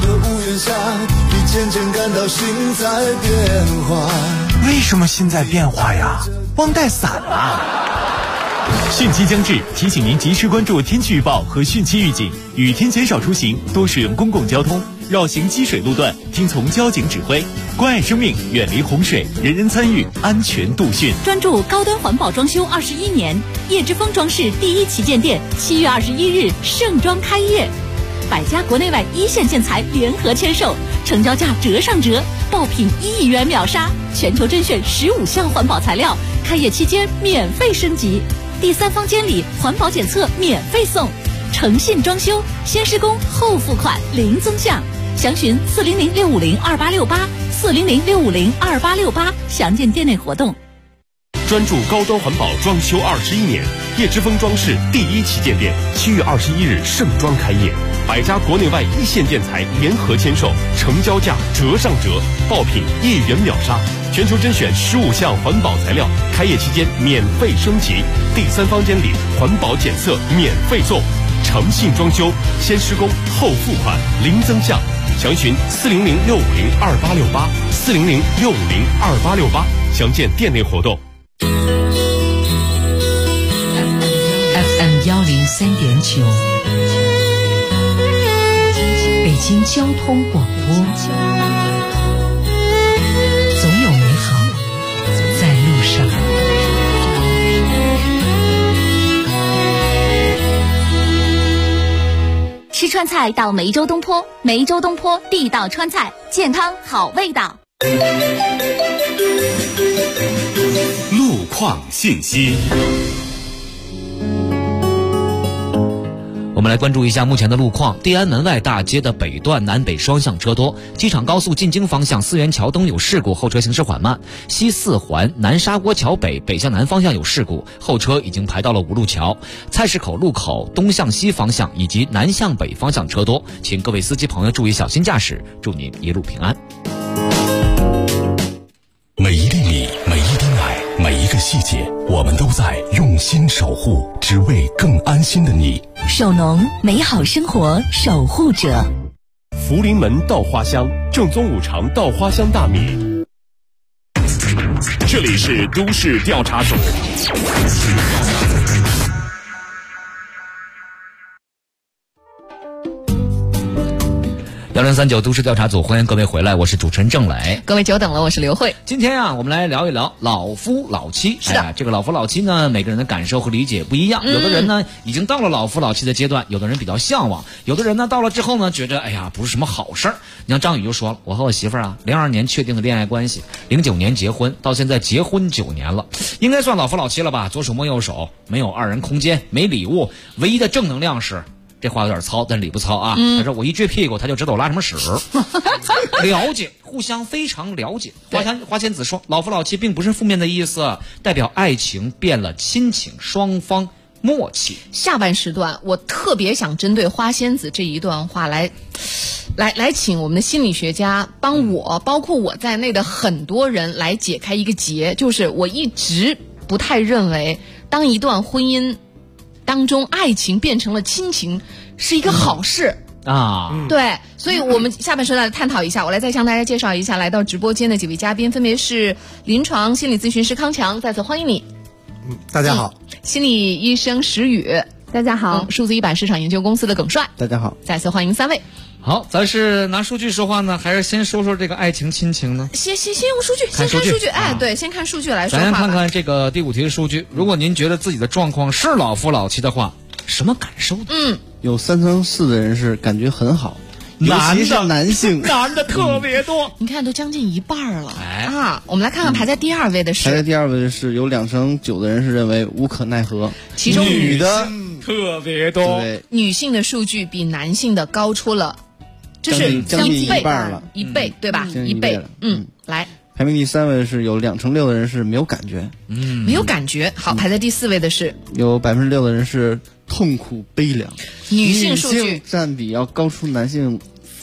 Speaker 7: 为什么心在变化呀？忘带伞了。汛期将至，提醒您及时关注天气预报和汛期预警，雨天减少出行，多使用公共交通，绕行积水路段，听从交警指挥，关爱生命，远离洪水，人人参与，安全度汛。
Speaker 1: 专注高端环保装修21年，叶之峰装饰第1旗舰店7月21日盛装开业，百家国内外一线建材联合签售，成交价折上折，爆品1亿元秒杀，全球甄选15项环保材料，开业期间免费升级，第3方监理环保检测免费送，诚信装修，先施工后付款零增项，详询400-650-2868，400-650-2868，详见店内活动。
Speaker 21: 专注高端环保装修21年，叶之峰装饰第1旗舰店7月21日盛装开业，百家国内外一线建材联合签售，成交价折上折，爆品1亿元秒杀，全球甄选15项环保材料，开业期间免费升级，第3方监理环保检测免费送，诚信装修，先施工后付款零增项，详询400-650-2868，400-650-2868，详见店内活动。
Speaker 12: FM 103.9，北京交通广播，总有美好在路上。
Speaker 4: 吃川菜到梅州东坡，梅州东坡地道川菜，健康好味道。
Speaker 21: 路况信息。
Speaker 9: 我们来关注一下目前的路况。地安门外大街的北段南北双向车多，机场高速进京方向思源桥东有事故，后车行驶缓慢。西4环南沙锅桥北北向南方向有事故，后车已经排到了五路桥。菜市口路口东向西方向以及南向北方向车多，请各位司机朋友注意小心驾驶，祝您一路平安。
Speaker 8: 每一粒米，每一滴奶，每一个细节，我们都在用心守护，只为更安心的你。
Speaker 23: 手农，美好生活守护者。
Speaker 21: 福临门稻花香，正宗五常稻花香大米。这里是都市调查组。
Speaker 9: 1039都市调查组，欢迎各位回来，我是主持人郑磊。
Speaker 6: 各位久等了，我是刘慧。
Speaker 9: 今天啊，我们来聊一聊老夫老妻。
Speaker 6: 是的，
Speaker 9: 这个老夫老妻呢，每个人的感受和理解不一样。有的人呢，已经到了老夫老妻的阶段，有的人比较向往，有的人呢，到了之后呢，觉得哎呀，不是什么好事儿。你像张宇就说了，我和我媳妇儿啊，02年确定的恋爱关系，09年结婚，到现在结婚9年了，应该算老夫老妻了吧？左手摸右手，没有2人空间，没礼物，唯一的正能量是这话有点糙，但理不糙啊。他说我一撅屁股，他就知道我拉什么屎。了解，互相非常了解。花仙子说，老夫老妻并不是负面的意思，代表爱情变了亲情，双方默契。
Speaker 6: 下半时段我特别想针对花仙子这一段话来请我们的心理学家帮我，包括我在内的很多人来解开一个结，就是我一直不太认为当一段婚姻当中爱情变成了亲情是一个好事对，所以我们下半时段探讨一下。我来再向大家介绍一下来到直播间的几位嘉宾，分别是临床心理咨询师康强，再次欢迎你。
Speaker 3: 大家好。
Speaker 6: 心理医生石宇，
Speaker 15: 大家好。
Speaker 6: 数字100市场研究公司的耿帅，
Speaker 16: 大家好。
Speaker 6: 再次欢迎3位。
Speaker 9: 好，咱是拿数据说话呢，还是先说说这个爱情亲情呢？
Speaker 6: 先用数据，先看数据。对，先看数据来说话。
Speaker 9: 咱看看这个第5题的数据。如果您觉得自己的状况是老夫老妻的话，什么感受呢？
Speaker 16: 有3/4的人是感觉很好，尤其是男性，
Speaker 9: 男的特别多。
Speaker 6: 你看，都将近一半了。我们来看看排在第2位的是。
Speaker 16: 排在第2位的是有2/9的人是认为无可奈何，
Speaker 6: 其中
Speaker 16: 女的
Speaker 9: 特别多。
Speaker 16: 对，
Speaker 6: 女性的数据比男性的高出了。就是
Speaker 16: 将近一半了
Speaker 6: ，1倍对吧？1倍。来，
Speaker 16: 排名第3位是有2/6的人是没有感觉，
Speaker 6: 没有感觉。好，排在第4位的是
Speaker 16: 有6%的人是痛苦悲凉。
Speaker 6: 女性数据
Speaker 16: 占比要高出男性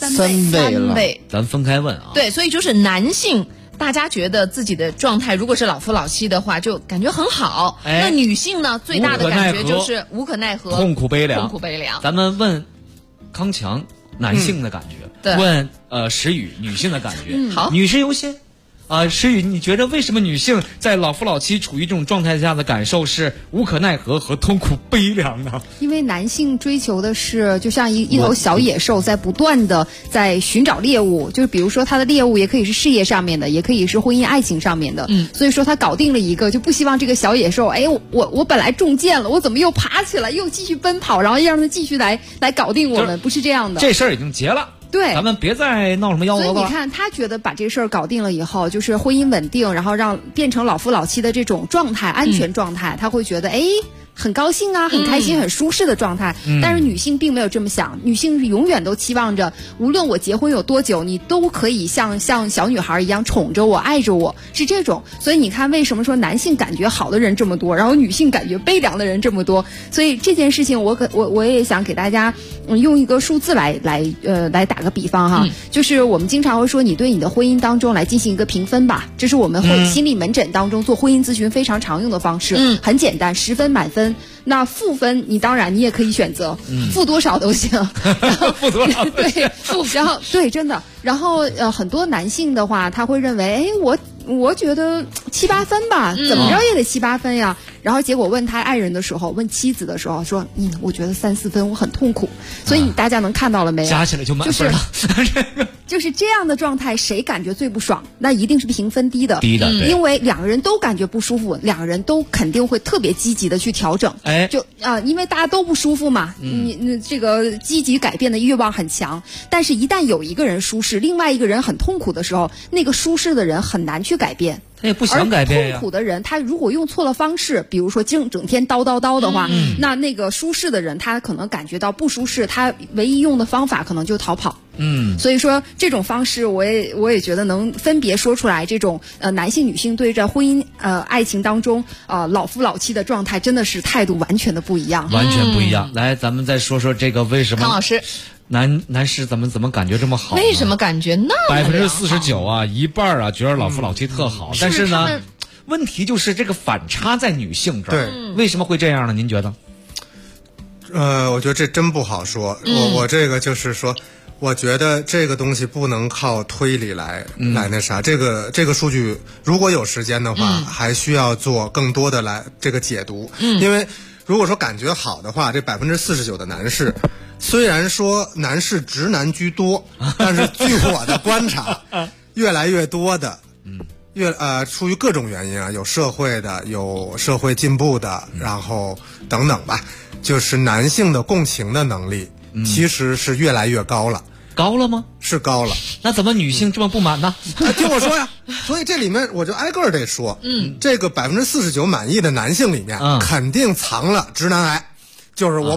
Speaker 16: 3倍了。
Speaker 9: 咱分开问啊。
Speaker 6: 对，所以就是男性，大家觉得自己的状态如果是老夫老妻的话，就感觉很好。那女性呢，最大的感觉就是无可奈何、
Speaker 9: 痛苦悲凉。
Speaker 6: 咱
Speaker 9: 们问康强。男性的感觉，问石宇女性的感觉。
Speaker 6: 好，
Speaker 9: 女士优先。石宇，你觉得为什么女性在老夫老妻处于这种状态下的感受是无可奈何和痛苦悲凉呢？
Speaker 15: 因为男性追求的是就像一头小野兽在不断的在寻找猎物，就是比如说他的猎物也可以是事业上面的，也可以是婚姻爱情上面的。所以说他搞定了一个，就不希望这个小野兽，我本来中箭了，我怎么又爬起来又继续奔跑，然后让他继续来搞定我们，不是这样的。
Speaker 9: 这事儿已经结了。
Speaker 15: 对，
Speaker 9: 咱们别再闹什么幺蛾子了。
Speaker 15: 所以你看，他觉得把这事儿搞定了以后，就是婚姻稳定，然后变成老夫老妻的这种状态，安全状态，他会觉得很高兴啊，很开心，很舒适的状态。但是女性并没有这么想，女性是永远都期望着，无论我结婚有多久，你都可以像小女孩一样宠着我、爱着我，是这种。所以你看，为什么说男性感觉好的人这么多，然后女性感觉悲凉的人这么多？所以这件事情我也想给大家用一个数字来打个比方哈，就是我们经常会说，你对你的婚姻当中来进行一个评分吧，这是我们心理门诊当中做婚姻咨询非常常用的方式。很简单，10分满分。那负分你当然你也可以选择负多少都行，
Speaker 9: 负多少
Speaker 15: 对，然后对，真的，然后很多男性的话他会认为我觉得7、8分吧，怎么着也得7、8分呀。然后结果问他爱人的时候，问妻子的时候说，我觉得3、4分，我很痛苦。所以大家能看到了没有？
Speaker 9: 加起来就满分了。
Speaker 15: 就是这样的状态，谁感觉最不爽？那一定是评分低的。因为2个人都感觉不舒服，2个人都肯定会特别积极的去调整。因为大家都不舒服嘛，你这个积极改变的欲望很强。但是，一旦有一个人舒适，另外一个人很痛苦的时候，那个舒适的人很难去改变。
Speaker 9: 他也不想改变呀。
Speaker 15: 痛苦的人，他如果用错了方式，比如说整天叨的话，那个舒适的人，他可能感觉到不舒适，他唯一用的方法可能就逃跑。所以说这种方式，我也觉得能分别说出来，这种男性女性对着婚姻爱情当中老夫老妻的状态，真的是态度完全的不一样，
Speaker 9: 完全不一样。来，咱们再说说这个为什么
Speaker 6: 康老师。
Speaker 9: 男士怎么感觉这么好？
Speaker 6: 为什么感觉那么
Speaker 9: 49%啊，一半啊，觉得老夫老妻特好。但是呢，问题就是这个反差在女性这儿。
Speaker 3: 对，
Speaker 9: 为什么会这样呢？您觉得？
Speaker 3: 我觉得这真不好说。我这个就是说，我觉得这个东西不能靠推理来那啥。这个数据如果有时间的话，还需要做更多的来这个解读。因为如果说感觉好的话，这49%的男士。虽然说男士直男居多，但是据我的观察，越来越多的，出于各种原因啊，有社会的，有社会进步的，然后等等吧，就是男性的共情的能力其实是越来越高了。
Speaker 9: 高了吗？
Speaker 3: 是高了。
Speaker 9: 那怎么女性这么不满呢？
Speaker 3: 听我说呀，所以这里面我就挨个得说，这个49%满意的男性里面，肯定藏了直男癌，就是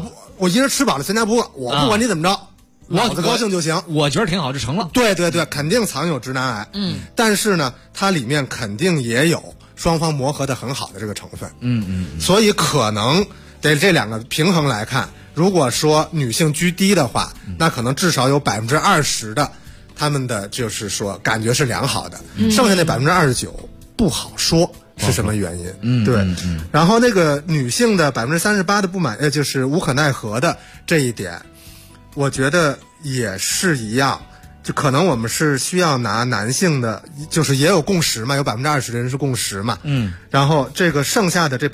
Speaker 3: 我一人吃饱了全家不饿，我不管你怎么着，老子高兴就行。
Speaker 9: 我觉得挺好就成了。
Speaker 3: 对对对，肯定藏有直男癌。但是呢，它里面肯定也有双方磨合的很好的这个成分。所以可能得这两个平衡来看，如果说女性居低的话，那可能至少有20%的他们的就是说感觉是良好的，剩下那29%不好说是什么原因。对。然后那个女性的38%的不满，就是无可奈何的这一点，我觉得也是一样。就可能我们是需要拿男性的，就是也有共识嘛，有20%的人是共识嘛。然后这个剩下的这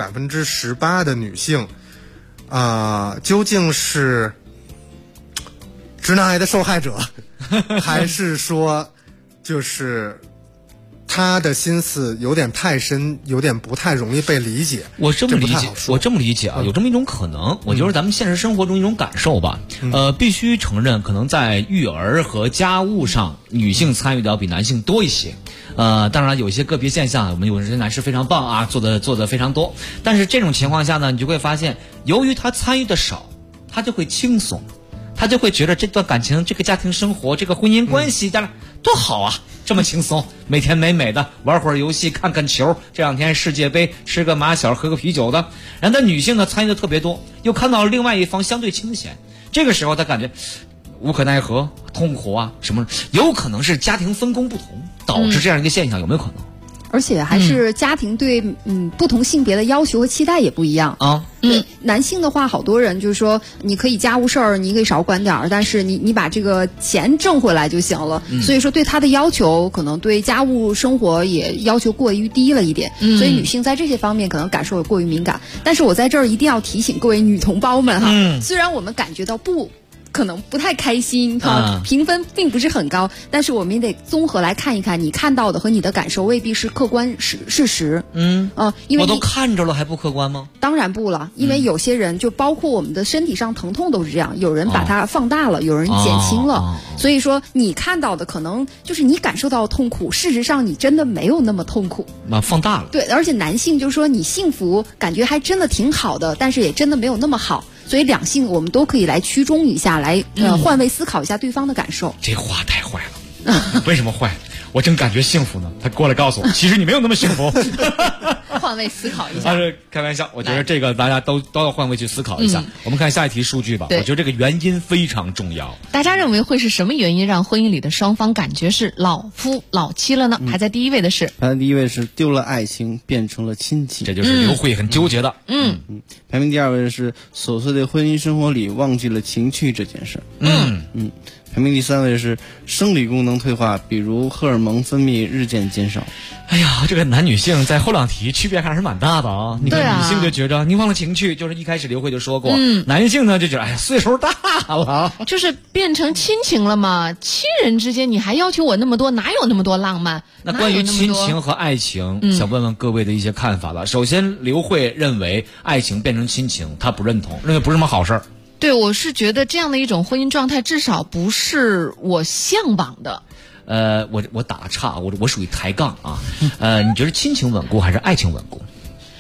Speaker 3: 18%的女性，究竟是直男癌的受害者，还是说就是他的心思有点太深，有点不太容易被理解？
Speaker 9: 我这么理解啊，有这么一种可能，我觉得咱们现实生活中一种感受吧。必须承认，可能在育儿和家务上，女性参与的要比男性多一些。当然有一些个别现象，我们有些男士非常棒啊，做的非常多。但是这种情况下呢，你就会发现，由于他参与的少，他就会轻松，他就会觉得这段感情、这个家庭生活、这个婚姻关系，当然多好啊，这么轻松，每天美美的玩会儿游戏、看看球，这两天世界杯吃个马小喝个啤酒的。然后女性呢参与的特别多，又看到另外一方相对清闲，这个时候她感觉无可奈何、痛苦啊什么，有可能是家庭分工不同导致这样一个现象，有没有可能？
Speaker 15: 而且还是家庭对不同性别的要求和期待也不一样啊。对，男性的话，好多人就是说，你可以家务事儿你可以少管点儿，但是你把这个钱挣回来就行了。所以说对他的要求，可能对家务生活也要求过于低了一点。所以女性在这些方面可能感受过于敏感。但是我在这儿一定要提醒各位女同胞们哈，虽然我们感觉到可能不太开心哈，评分并不是很高，但是我们也得综合来看一看，你看到的和你的感受未必是客观事实。因为我
Speaker 9: 都看着了还不客观吗？
Speaker 15: 当然不了，因为有些人就包括我们的身体上疼痛都是这样，有人把它放大了，有人减轻了。所以说你看到的可能就是你感受到的痛苦，事实上你真的没有那么痛苦，
Speaker 9: 放大了。
Speaker 15: 对，而且男性就是说你幸福感觉还真的挺好的，但是也真的没有那么好。所以两性我们都可以来居中一下，来换位思考一下对方的感受。
Speaker 9: 这话太坏了，为什么坏？我正感觉幸福呢，他过来告诉我，其实你没有那么幸福。
Speaker 15: 换位思考一下。
Speaker 9: 但是开玩笑，我觉得这个大家都要换位去思考一下。我们看下一题数据吧。我觉得这个原因非常重要。
Speaker 6: 大家认为会是什么原因让婚姻里的双方感觉是老夫老妻了呢？排在第一位的是
Speaker 16: 丢了爱情变成了亲情，
Speaker 9: 这就是刘慧很纠结的。
Speaker 16: 排名第二位的是琐碎的婚姻生活里忘记了情趣这件事。排名第三位是生理功能退化，比如荷尔蒙分泌日渐减少。
Speaker 9: 哎呀，这个男女性在后两题区别还是蛮大的啊！你看女性就觉着你忘了情趣，就是一开始刘慧就说过，男性呢就觉得哎呀岁数大了，
Speaker 6: 就是变成亲情了嘛，亲人之间你还要求我那么多，哪有那么多浪漫？
Speaker 9: 那关于亲情和爱情，想问问各位的一些看法了。首先，刘慧认为爱情变成亲情，她不认同，认为不是什么好事儿。
Speaker 6: 对，我是觉得这样的一种婚姻状态，至少不是我向往的。
Speaker 9: 我打个岔，我属于抬杠啊。你觉得亲情稳固还是爱情稳固？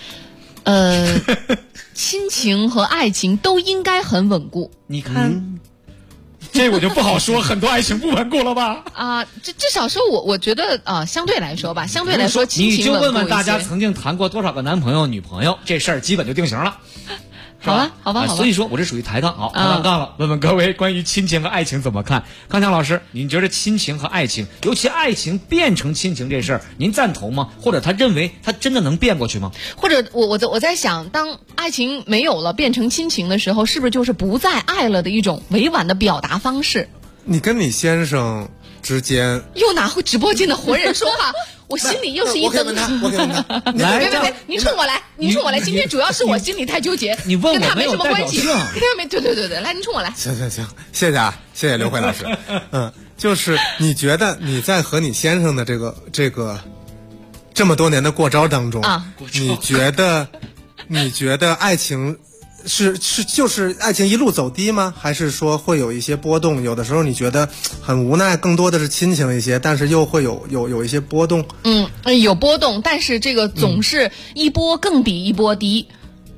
Speaker 6: 亲情和爱情都应该很稳固。
Speaker 9: 你看，这我就不好说，很多爱情不稳固了吧？
Speaker 6: 至少说我觉得相对来说吧，亲情稳固一些。
Speaker 9: 你就问问大家曾经谈过多少个男朋友、女朋友，这事儿基本就定型了。
Speaker 6: 好吧，
Speaker 9: 所以说我这属于抬杠，抬完杠了。问问各位关于亲情和爱情怎么看？康强老师，您觉得亲情和爱情，尤其爱情变成亲情这事儿，您赞同吗？或者他认为他真的能变过去吗？
Speaker 6: 或者我在想，当爱情没有了变成亲情的时候，是不是就是不再爱了的一种委婉的表达方式？
Speaker 3: 你跟你先生之间
Speaker 6: 又拿回直播间的活人说话。我心里又是一灯。
Speaker 3: 我给问他，
Speaker 6: 来，别，您冲我来，今天主要是我心里太纠结，
Speaker 9: 你问我
Speaker 6: 跟他没什么关系，
Speaker 9: 跟
Speaker 6: 他没对，来，您冲我来。
Speaker 3: 行，谢谢啊，谢谢刘慧老师。就是你觉得你在和你先生的这个这么多年的过招当中你觉得爱情就是爱情一路走低吗？还是说会有一些波动？有的时候你觉得很无奈，更多的是亲情一些，但是又会有一些波动。
Speaker 6: 有波动，但是这个总是一波更比一波低。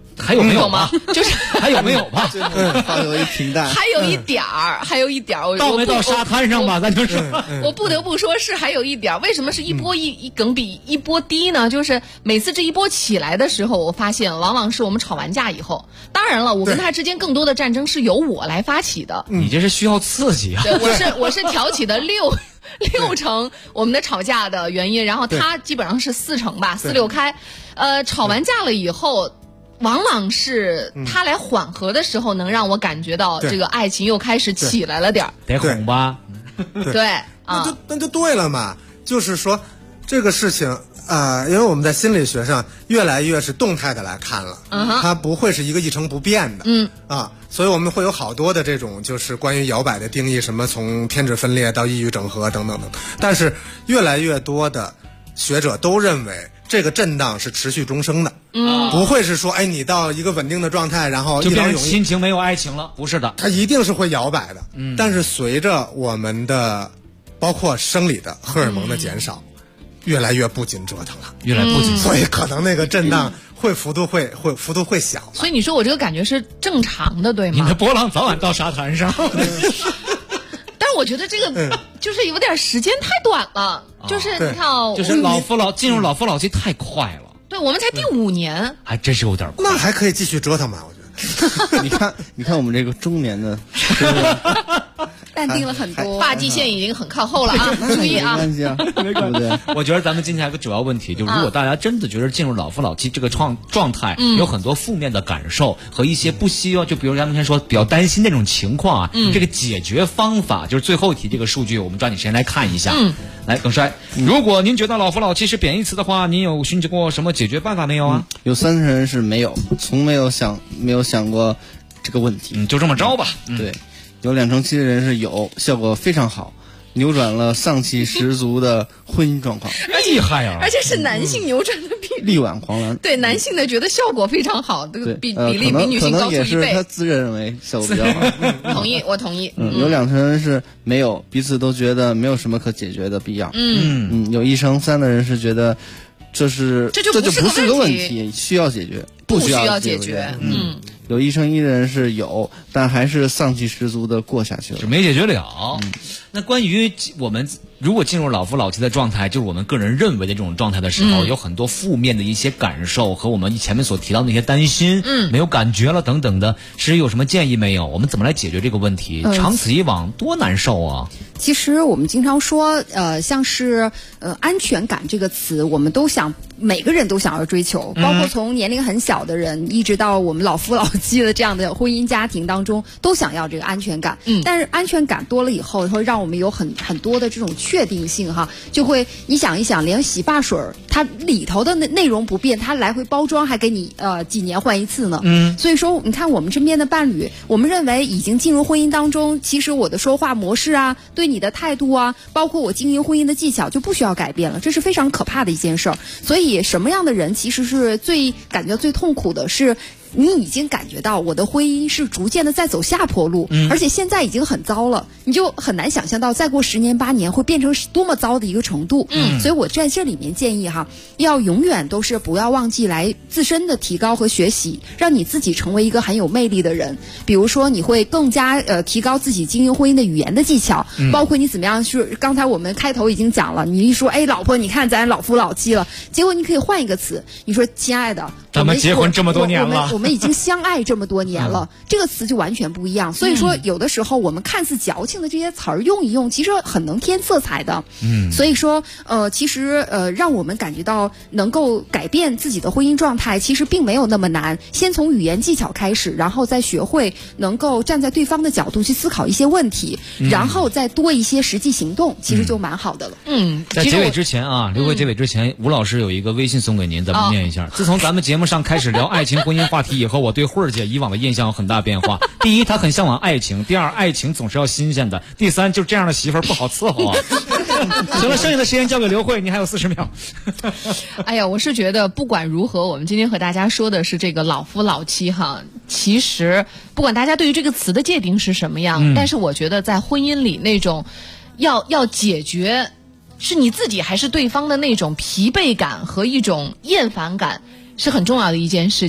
Speaker 9: 还有没有
Speaker 6: 吗？就是
Speaker 9: 还有没有吧？
Speaker 16: 发有一平淡，
Speaker 6: 还有一点儿，
Speaker 9: 到没到沙滩上吧？咱就说，
Speaker 6: 我不得不说是还有一点儿。为什么是一波一梗比一波低呢？就是每次这一波起来的时候，我发现往往是我们吵完架以后。当然了，我跟他之间更多的战争是由我来发起的。
Speaker 9: 你这是需要刺激啊！
Speaker 6: 对，我是挑起的六成我们的吵架的原因，然后他基本上是4成吧，4、6开。吵完架了以后。往往是他来缓和的时候，能让我感觉到这个爱情又开始起来了点儿。
Speaker 9: 得哄吧？
Speaker 6: 对
Speaker 3: 啊，那就对了嘛。就是说，这个事情因为我们在心理学上越来越是动态的来看了，它不会是一成不变的。所以我们会有好多的这种就是关于摇摆的定义，什么从偏执分裂到抑郁整合等等等。但是越来越多的学者都认为。这个震荡是持续终生的，不会是说，你到一个稳定的状态，然后
Speaker 9: 就变成亲情没有爱情了，不是的，
Speaker 3: 它一定是会摇摆的。但是随着我们的包括生理的荷尔蒙的减少，越来越不禁折腾了，
Speaker 9: 越来越不禁，
Speaker 3: 所以可能那个震荡幅度会小。
Speaker 6: 所以你说我这个感觉是正常的，对吗？
Speaker 9: 你的波浪早晚到沙滩上。
Speaker 6: 但是我觉得这个就是有点时间太短了，就是你看
Speaker 9: 就是进入老夫老妻太快了。
Speaker 6: 对，我们才第5年，
Speaker 9: 还真是有点快。
Speaker 3: 那还可以继续折腾吧，我觉得。
Speaker 16: 你看我们这个中年的。
Speaker 15: 淡定了很多，
Speaker 6: 发际线已经很靠后了啊！注意啊，
Speaker 16: 没关系。
Speaker 9: 我觉得咱们今天还有个主要问题，就是如果大家真的觉得进入老夫老妻这个状态有很多负面的感受和一些不希望，就比如咱们先说比较担心那种情况啊，这个解决方法就是最后一题这个数据，我们抓紧时间来看一下。来，耿帅，如果您觉得老夫老妻是贬义词的话，您有寻求过什么解决办法没有啊？
Speaker 16: 有3成人是没有，从没有想过这个问题。
Speaker 9: 就这么着吧。
Speaker 16: 对。有2成7的人是有，效果非常好，扭转了丧气十足的婚姻状况。
Speaker 9: 厉害啊！
Speaker 6: 而且是男性扭转的比
Speaker 16: 力挽狂澜。
Speaker 6: 对，男性的觉得效果非常好，比例比女性高出1倍。可能
Speaker 16: 也是他自认为效果比较好。
Speaker 6: 同意，我同意。
Speaker 16: 有2成人是没有，彼此都觉得没有什么可解决的必要。有1成3的人是觉得这就不是个问题，需要解决，
Speaker 6: 不需要解决。
Speaker 16: 有1成1的人是有，但还是丧气十足的过下去了，
Speaker 9: 就没解决了。那关于我们如果进入老夫老妻的状态，就是我们个人认为的这种状态的时候，有很多负面的一些感受和我们前面所提到的那些担心，没有感觉了等等的，是有什么建议没有？我们怎么来解决这个问题？长此以往多难受啊！
Speaker 15: 其实我们经常说，像是安全感这个词，我们都想每个人都想要追求，包括从年龄很小的人，一直到我们老夫老妻的这样的婚姻家庭当中，都想要这个安全感。但是安全感多了以后，会让我们有很多的这种确定性哈，就会你想一想，连洗发水它里头的内容不变，它来回包装还给你几年换一次呢。所以说你看我们身边的伴侣，我们认为已经进入婚姻当中，其实我的说话模式啊，对你的态度啊，包括我经营婚姻的技巧就不需要改变了，这是非常可怕的一件事儿。所以什么样的人其实是感觉最痛苦的是，你已经感觉到我的婚姻是逐渐的在走下坡路，而且现在已经很糟了，你就很难想象到再过10年8年会变成多么糟的一个程度。所以我在这里面建议哈，要永远都是不要忘记来自身的提高和学习，让你自己成为一个很有魅力的人。比如说你会更加提高自己经营婚姻的语言的技巧，包括你怎么样是刚才我们开头已经讲了，你一说老婆你看咱老夫老妻了，结果你可以换一个词，你说亲爱的，
Speaker 9: 咱们结婚这么多年了，
Speaker 15: 我们已经相爱这么多年了，这个词就完全不一样。所以说有的时候我们看似矫情的这些词儿用一用，其实很能添色彩的。所以说其实让我们感觉到能够改变自己的婚姻状态，其实并没有那么难。先从语言技巧开始，然后再学会能够站在对方的角度去思考一些问题，然后再多一些实际行动，其实就蛮好的了。
Speaker 9: 在结尾之前啊，刘慧结尾之前，吴老师有一个微信送给您，咱们念一下。自从咱们节目上开始聊爱情婚姻话题以后，我对慧儿姐以往的印象有很大变化。第一，她很向往爱情；第二，爱情总是要新鲜的；第三，就这样的媳妇儿不好伺候啊。行了，剩下的时间交给刘慧，你还有40秒。
Speaker 6: 哎呀，我是觉得不管如何，我们今天和大家说的是这个老夫老妻哈。其实不管大家对于这个词的界定是什么样，但是我觉得在婚姻里那种要解决是你自己还是对方的那种疲惫感和一种厌烦感，是很重要的一件事情。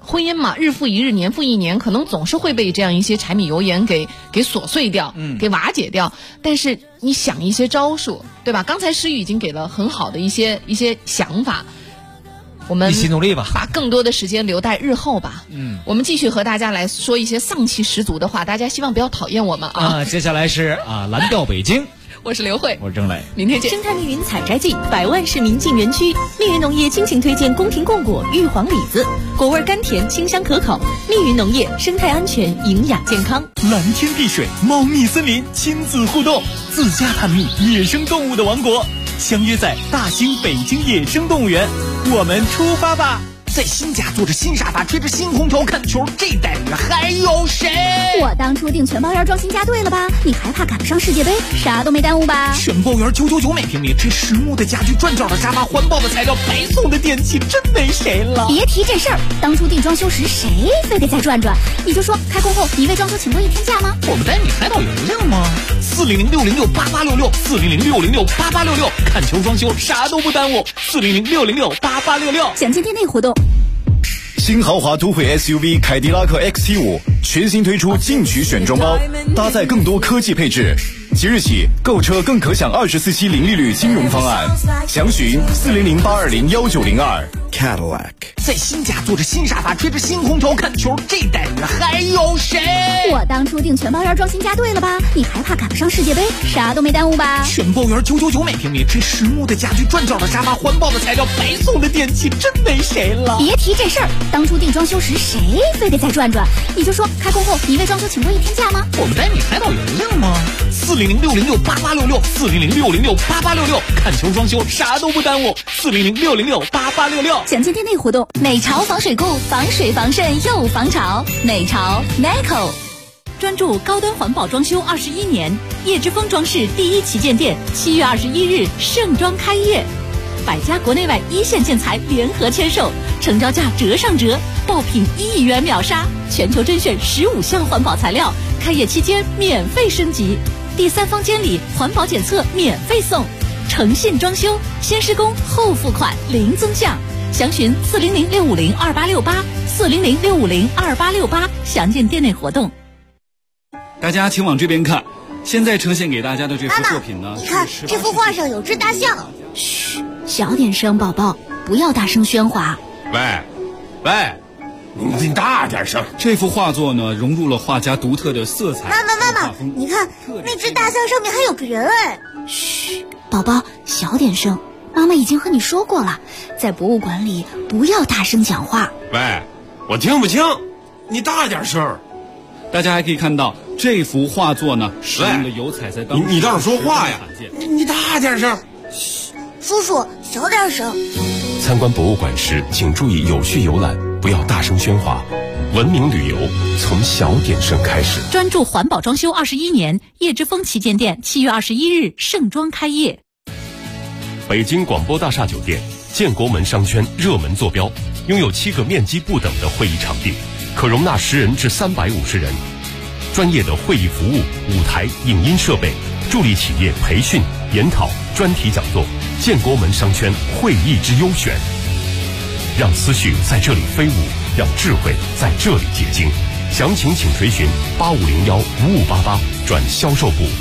Speaker 6: 婚姻嘛，日复一日，年复一年，可能总是会被这样一些柴米油盐给琐碎掉，给瓦解掉。但是你想一些招数，对吧？刚才诗雨已经给了很好的一些想法，我们
Speaker 9: 一起努力吧，
Speaker 6: 把更多的时间留待日后吧。我们继续和大家来说一些丧气十足的话，大家希望不要讨厌我们啊。
Speaker 9: 接下来是蓝调北京。
Speaker 6: 我是刘慧，
Speaker 9: 我是郑磊，
Speaker 6: 明天见。
Speaker 23: 生态密云采摘季，百万市民进园区。密云农业倾情推荐宫廷贡果、玉皇李子，果味甘甜，清香可口。密云农业，生态安全，营养健康。
Speaker 7: 蓝天碧水，猫蜜森林，亲子互动，自家探秘野生动物的王国，相约在大兴北京野生动物园，我们出发吧！
Speaker 2: 在新家坐着新沙发，吹着新空调看球，这待遇还有谁？
Speaker 4: 我当初订全包园装新家对了吧？你还怕赶不上世界杯？啥都没耽误吧？
Speaker 2: 全包园999每平米，这实木的家具，转角的沙发，环保的材料，白送的电器，真没谁了。
Speaker 4: 别提这事儿，当初订装修时谁非得再转转？你就说开工后你为装修请过1天假吗？
Speaker 2: 我们带你海岛邮量吗？400-606-8866，400-606-8866，看球装修啥都不耽误，400-606-8866。
Speaker 4: 详见店内活动。
Speaker 24: 新豪华都会 SUV 凯迪拉克 XT5 全新推出进取选装包，搭载更多科技配置。即日起购车更可享24期零利率金融方案，详询400-820-1902。Cadillac。
Speaker 2: 在新家坐着新沙发，吹着新空调看球，这待遇还有谁？
Speaker 4: 我当初订全包园装新家对了吧？你还怕赶不上世界杯？啥都没耽误吧？
Speaker 2: 全包园999每平米，这实木的家具，转角的沙发，环保的材料，白送的电器，真没谁了。
Speaker 4: 别提这事儿，当初订装修时谁非得再转转？你就说开工后你为装修请过1天假吗？
Speaker 2: 我们带你海岛邮量吗？400-606-8866，400-606-8866，看球装修啥都不耽误，400-606-8866。
Speaker 4: 详见店内活动。
Speaker 23: 美潮防水固，防水防渗又防潮。美潮 Neco。
Speaker 1: 专注高端环保装修21年，叶之峰装饰第1旗舰店7月21日盛装开业，100家国内外一线建材联合签售，成交价折上折，爆品1亿元秒杀，全球甄选15项环保材料，开业期间免费升级，第3方监理环保检测免费送，诚信装修，先施工后付款零增项，详询400-650-2868，400-650-2868，详见店内活动。
Speaker 13: 大家请往这边看，现在呈现给大家的这幅作品呢，
Speaker 4: 你看这幅画上有只大象。嘘，小点声，宝宝，不要大声喧哗。
Speaker 10: 喂，你大点声。
Speaker 13: 这幅画作呢，融入了画家独特的色彩。
Speaker 4: 妈妈，你看那只大象上面还有个人哎。嘘，宝宝，小点声。妈妈已经和你说过了，在博物馆里不要大声讲话。
Speaker 10: 喂，我听不清，你大点声。
Speaker 13: 大家还可以看到这幅画作呢，使用的油彩在当中。
Speaker 10: 你倒是说话呀！你大点声。
Speaker 4: 嘘，叔叔，小点声。
Speaker 21: 参观博物馆时，请注意有序游览，不要大声喧哗。文明旅游从小点声开始。
Speaker 1: 专注环保装修21年，叶之峰旗舰店7月21日盛装开业。
Speaker 21: 北京广播大厦酒店建国门商圈热门坐标，拥有7个面积不等的会议场地，可容纳10人至350人。专业的会议服务、舞台、影音设备，助力企业培训、研讨、专题讲座。建国门商圈会议之优选，让思绪在这里飞舞，让智慧在这里结晶。详情请垂询8501-5588转销售部。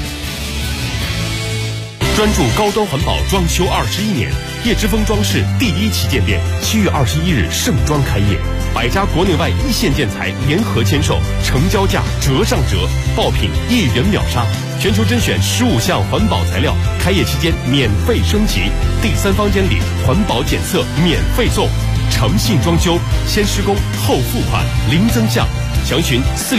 Speaker 21: 专注高端环保装修21年，叶之峰装饰第1旗舰店7月21日盛装开业，100家国内外一线建材联合签售，成交价折上折，爆品1亿元秒杀，全球甄选15项环保材料，开业期间免费升级，第3方监理环保检测免费送，诚信装修，先施工后付款零增项，详询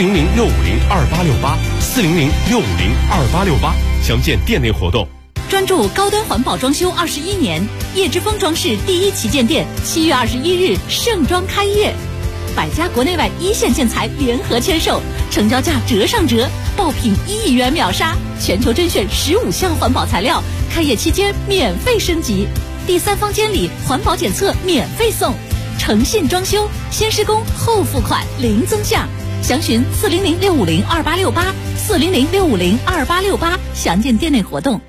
Speaker 21: 400-650-2868，400-650-2868，详见店内活动。
Speaker 1: 专注高端环保装修21年，叶之峰装饰第1旗舰店7月21日盛装开业，100家国内外一线建材联合签售，成交价折上折，爆品1亿元秒杀，全球甄选15项环保材料，开业期间免费升级，第3方监理环保检测免费送，诚信装修，先施工后付款零增项，详询400-650-2868，400-650-2868，详见店内活动。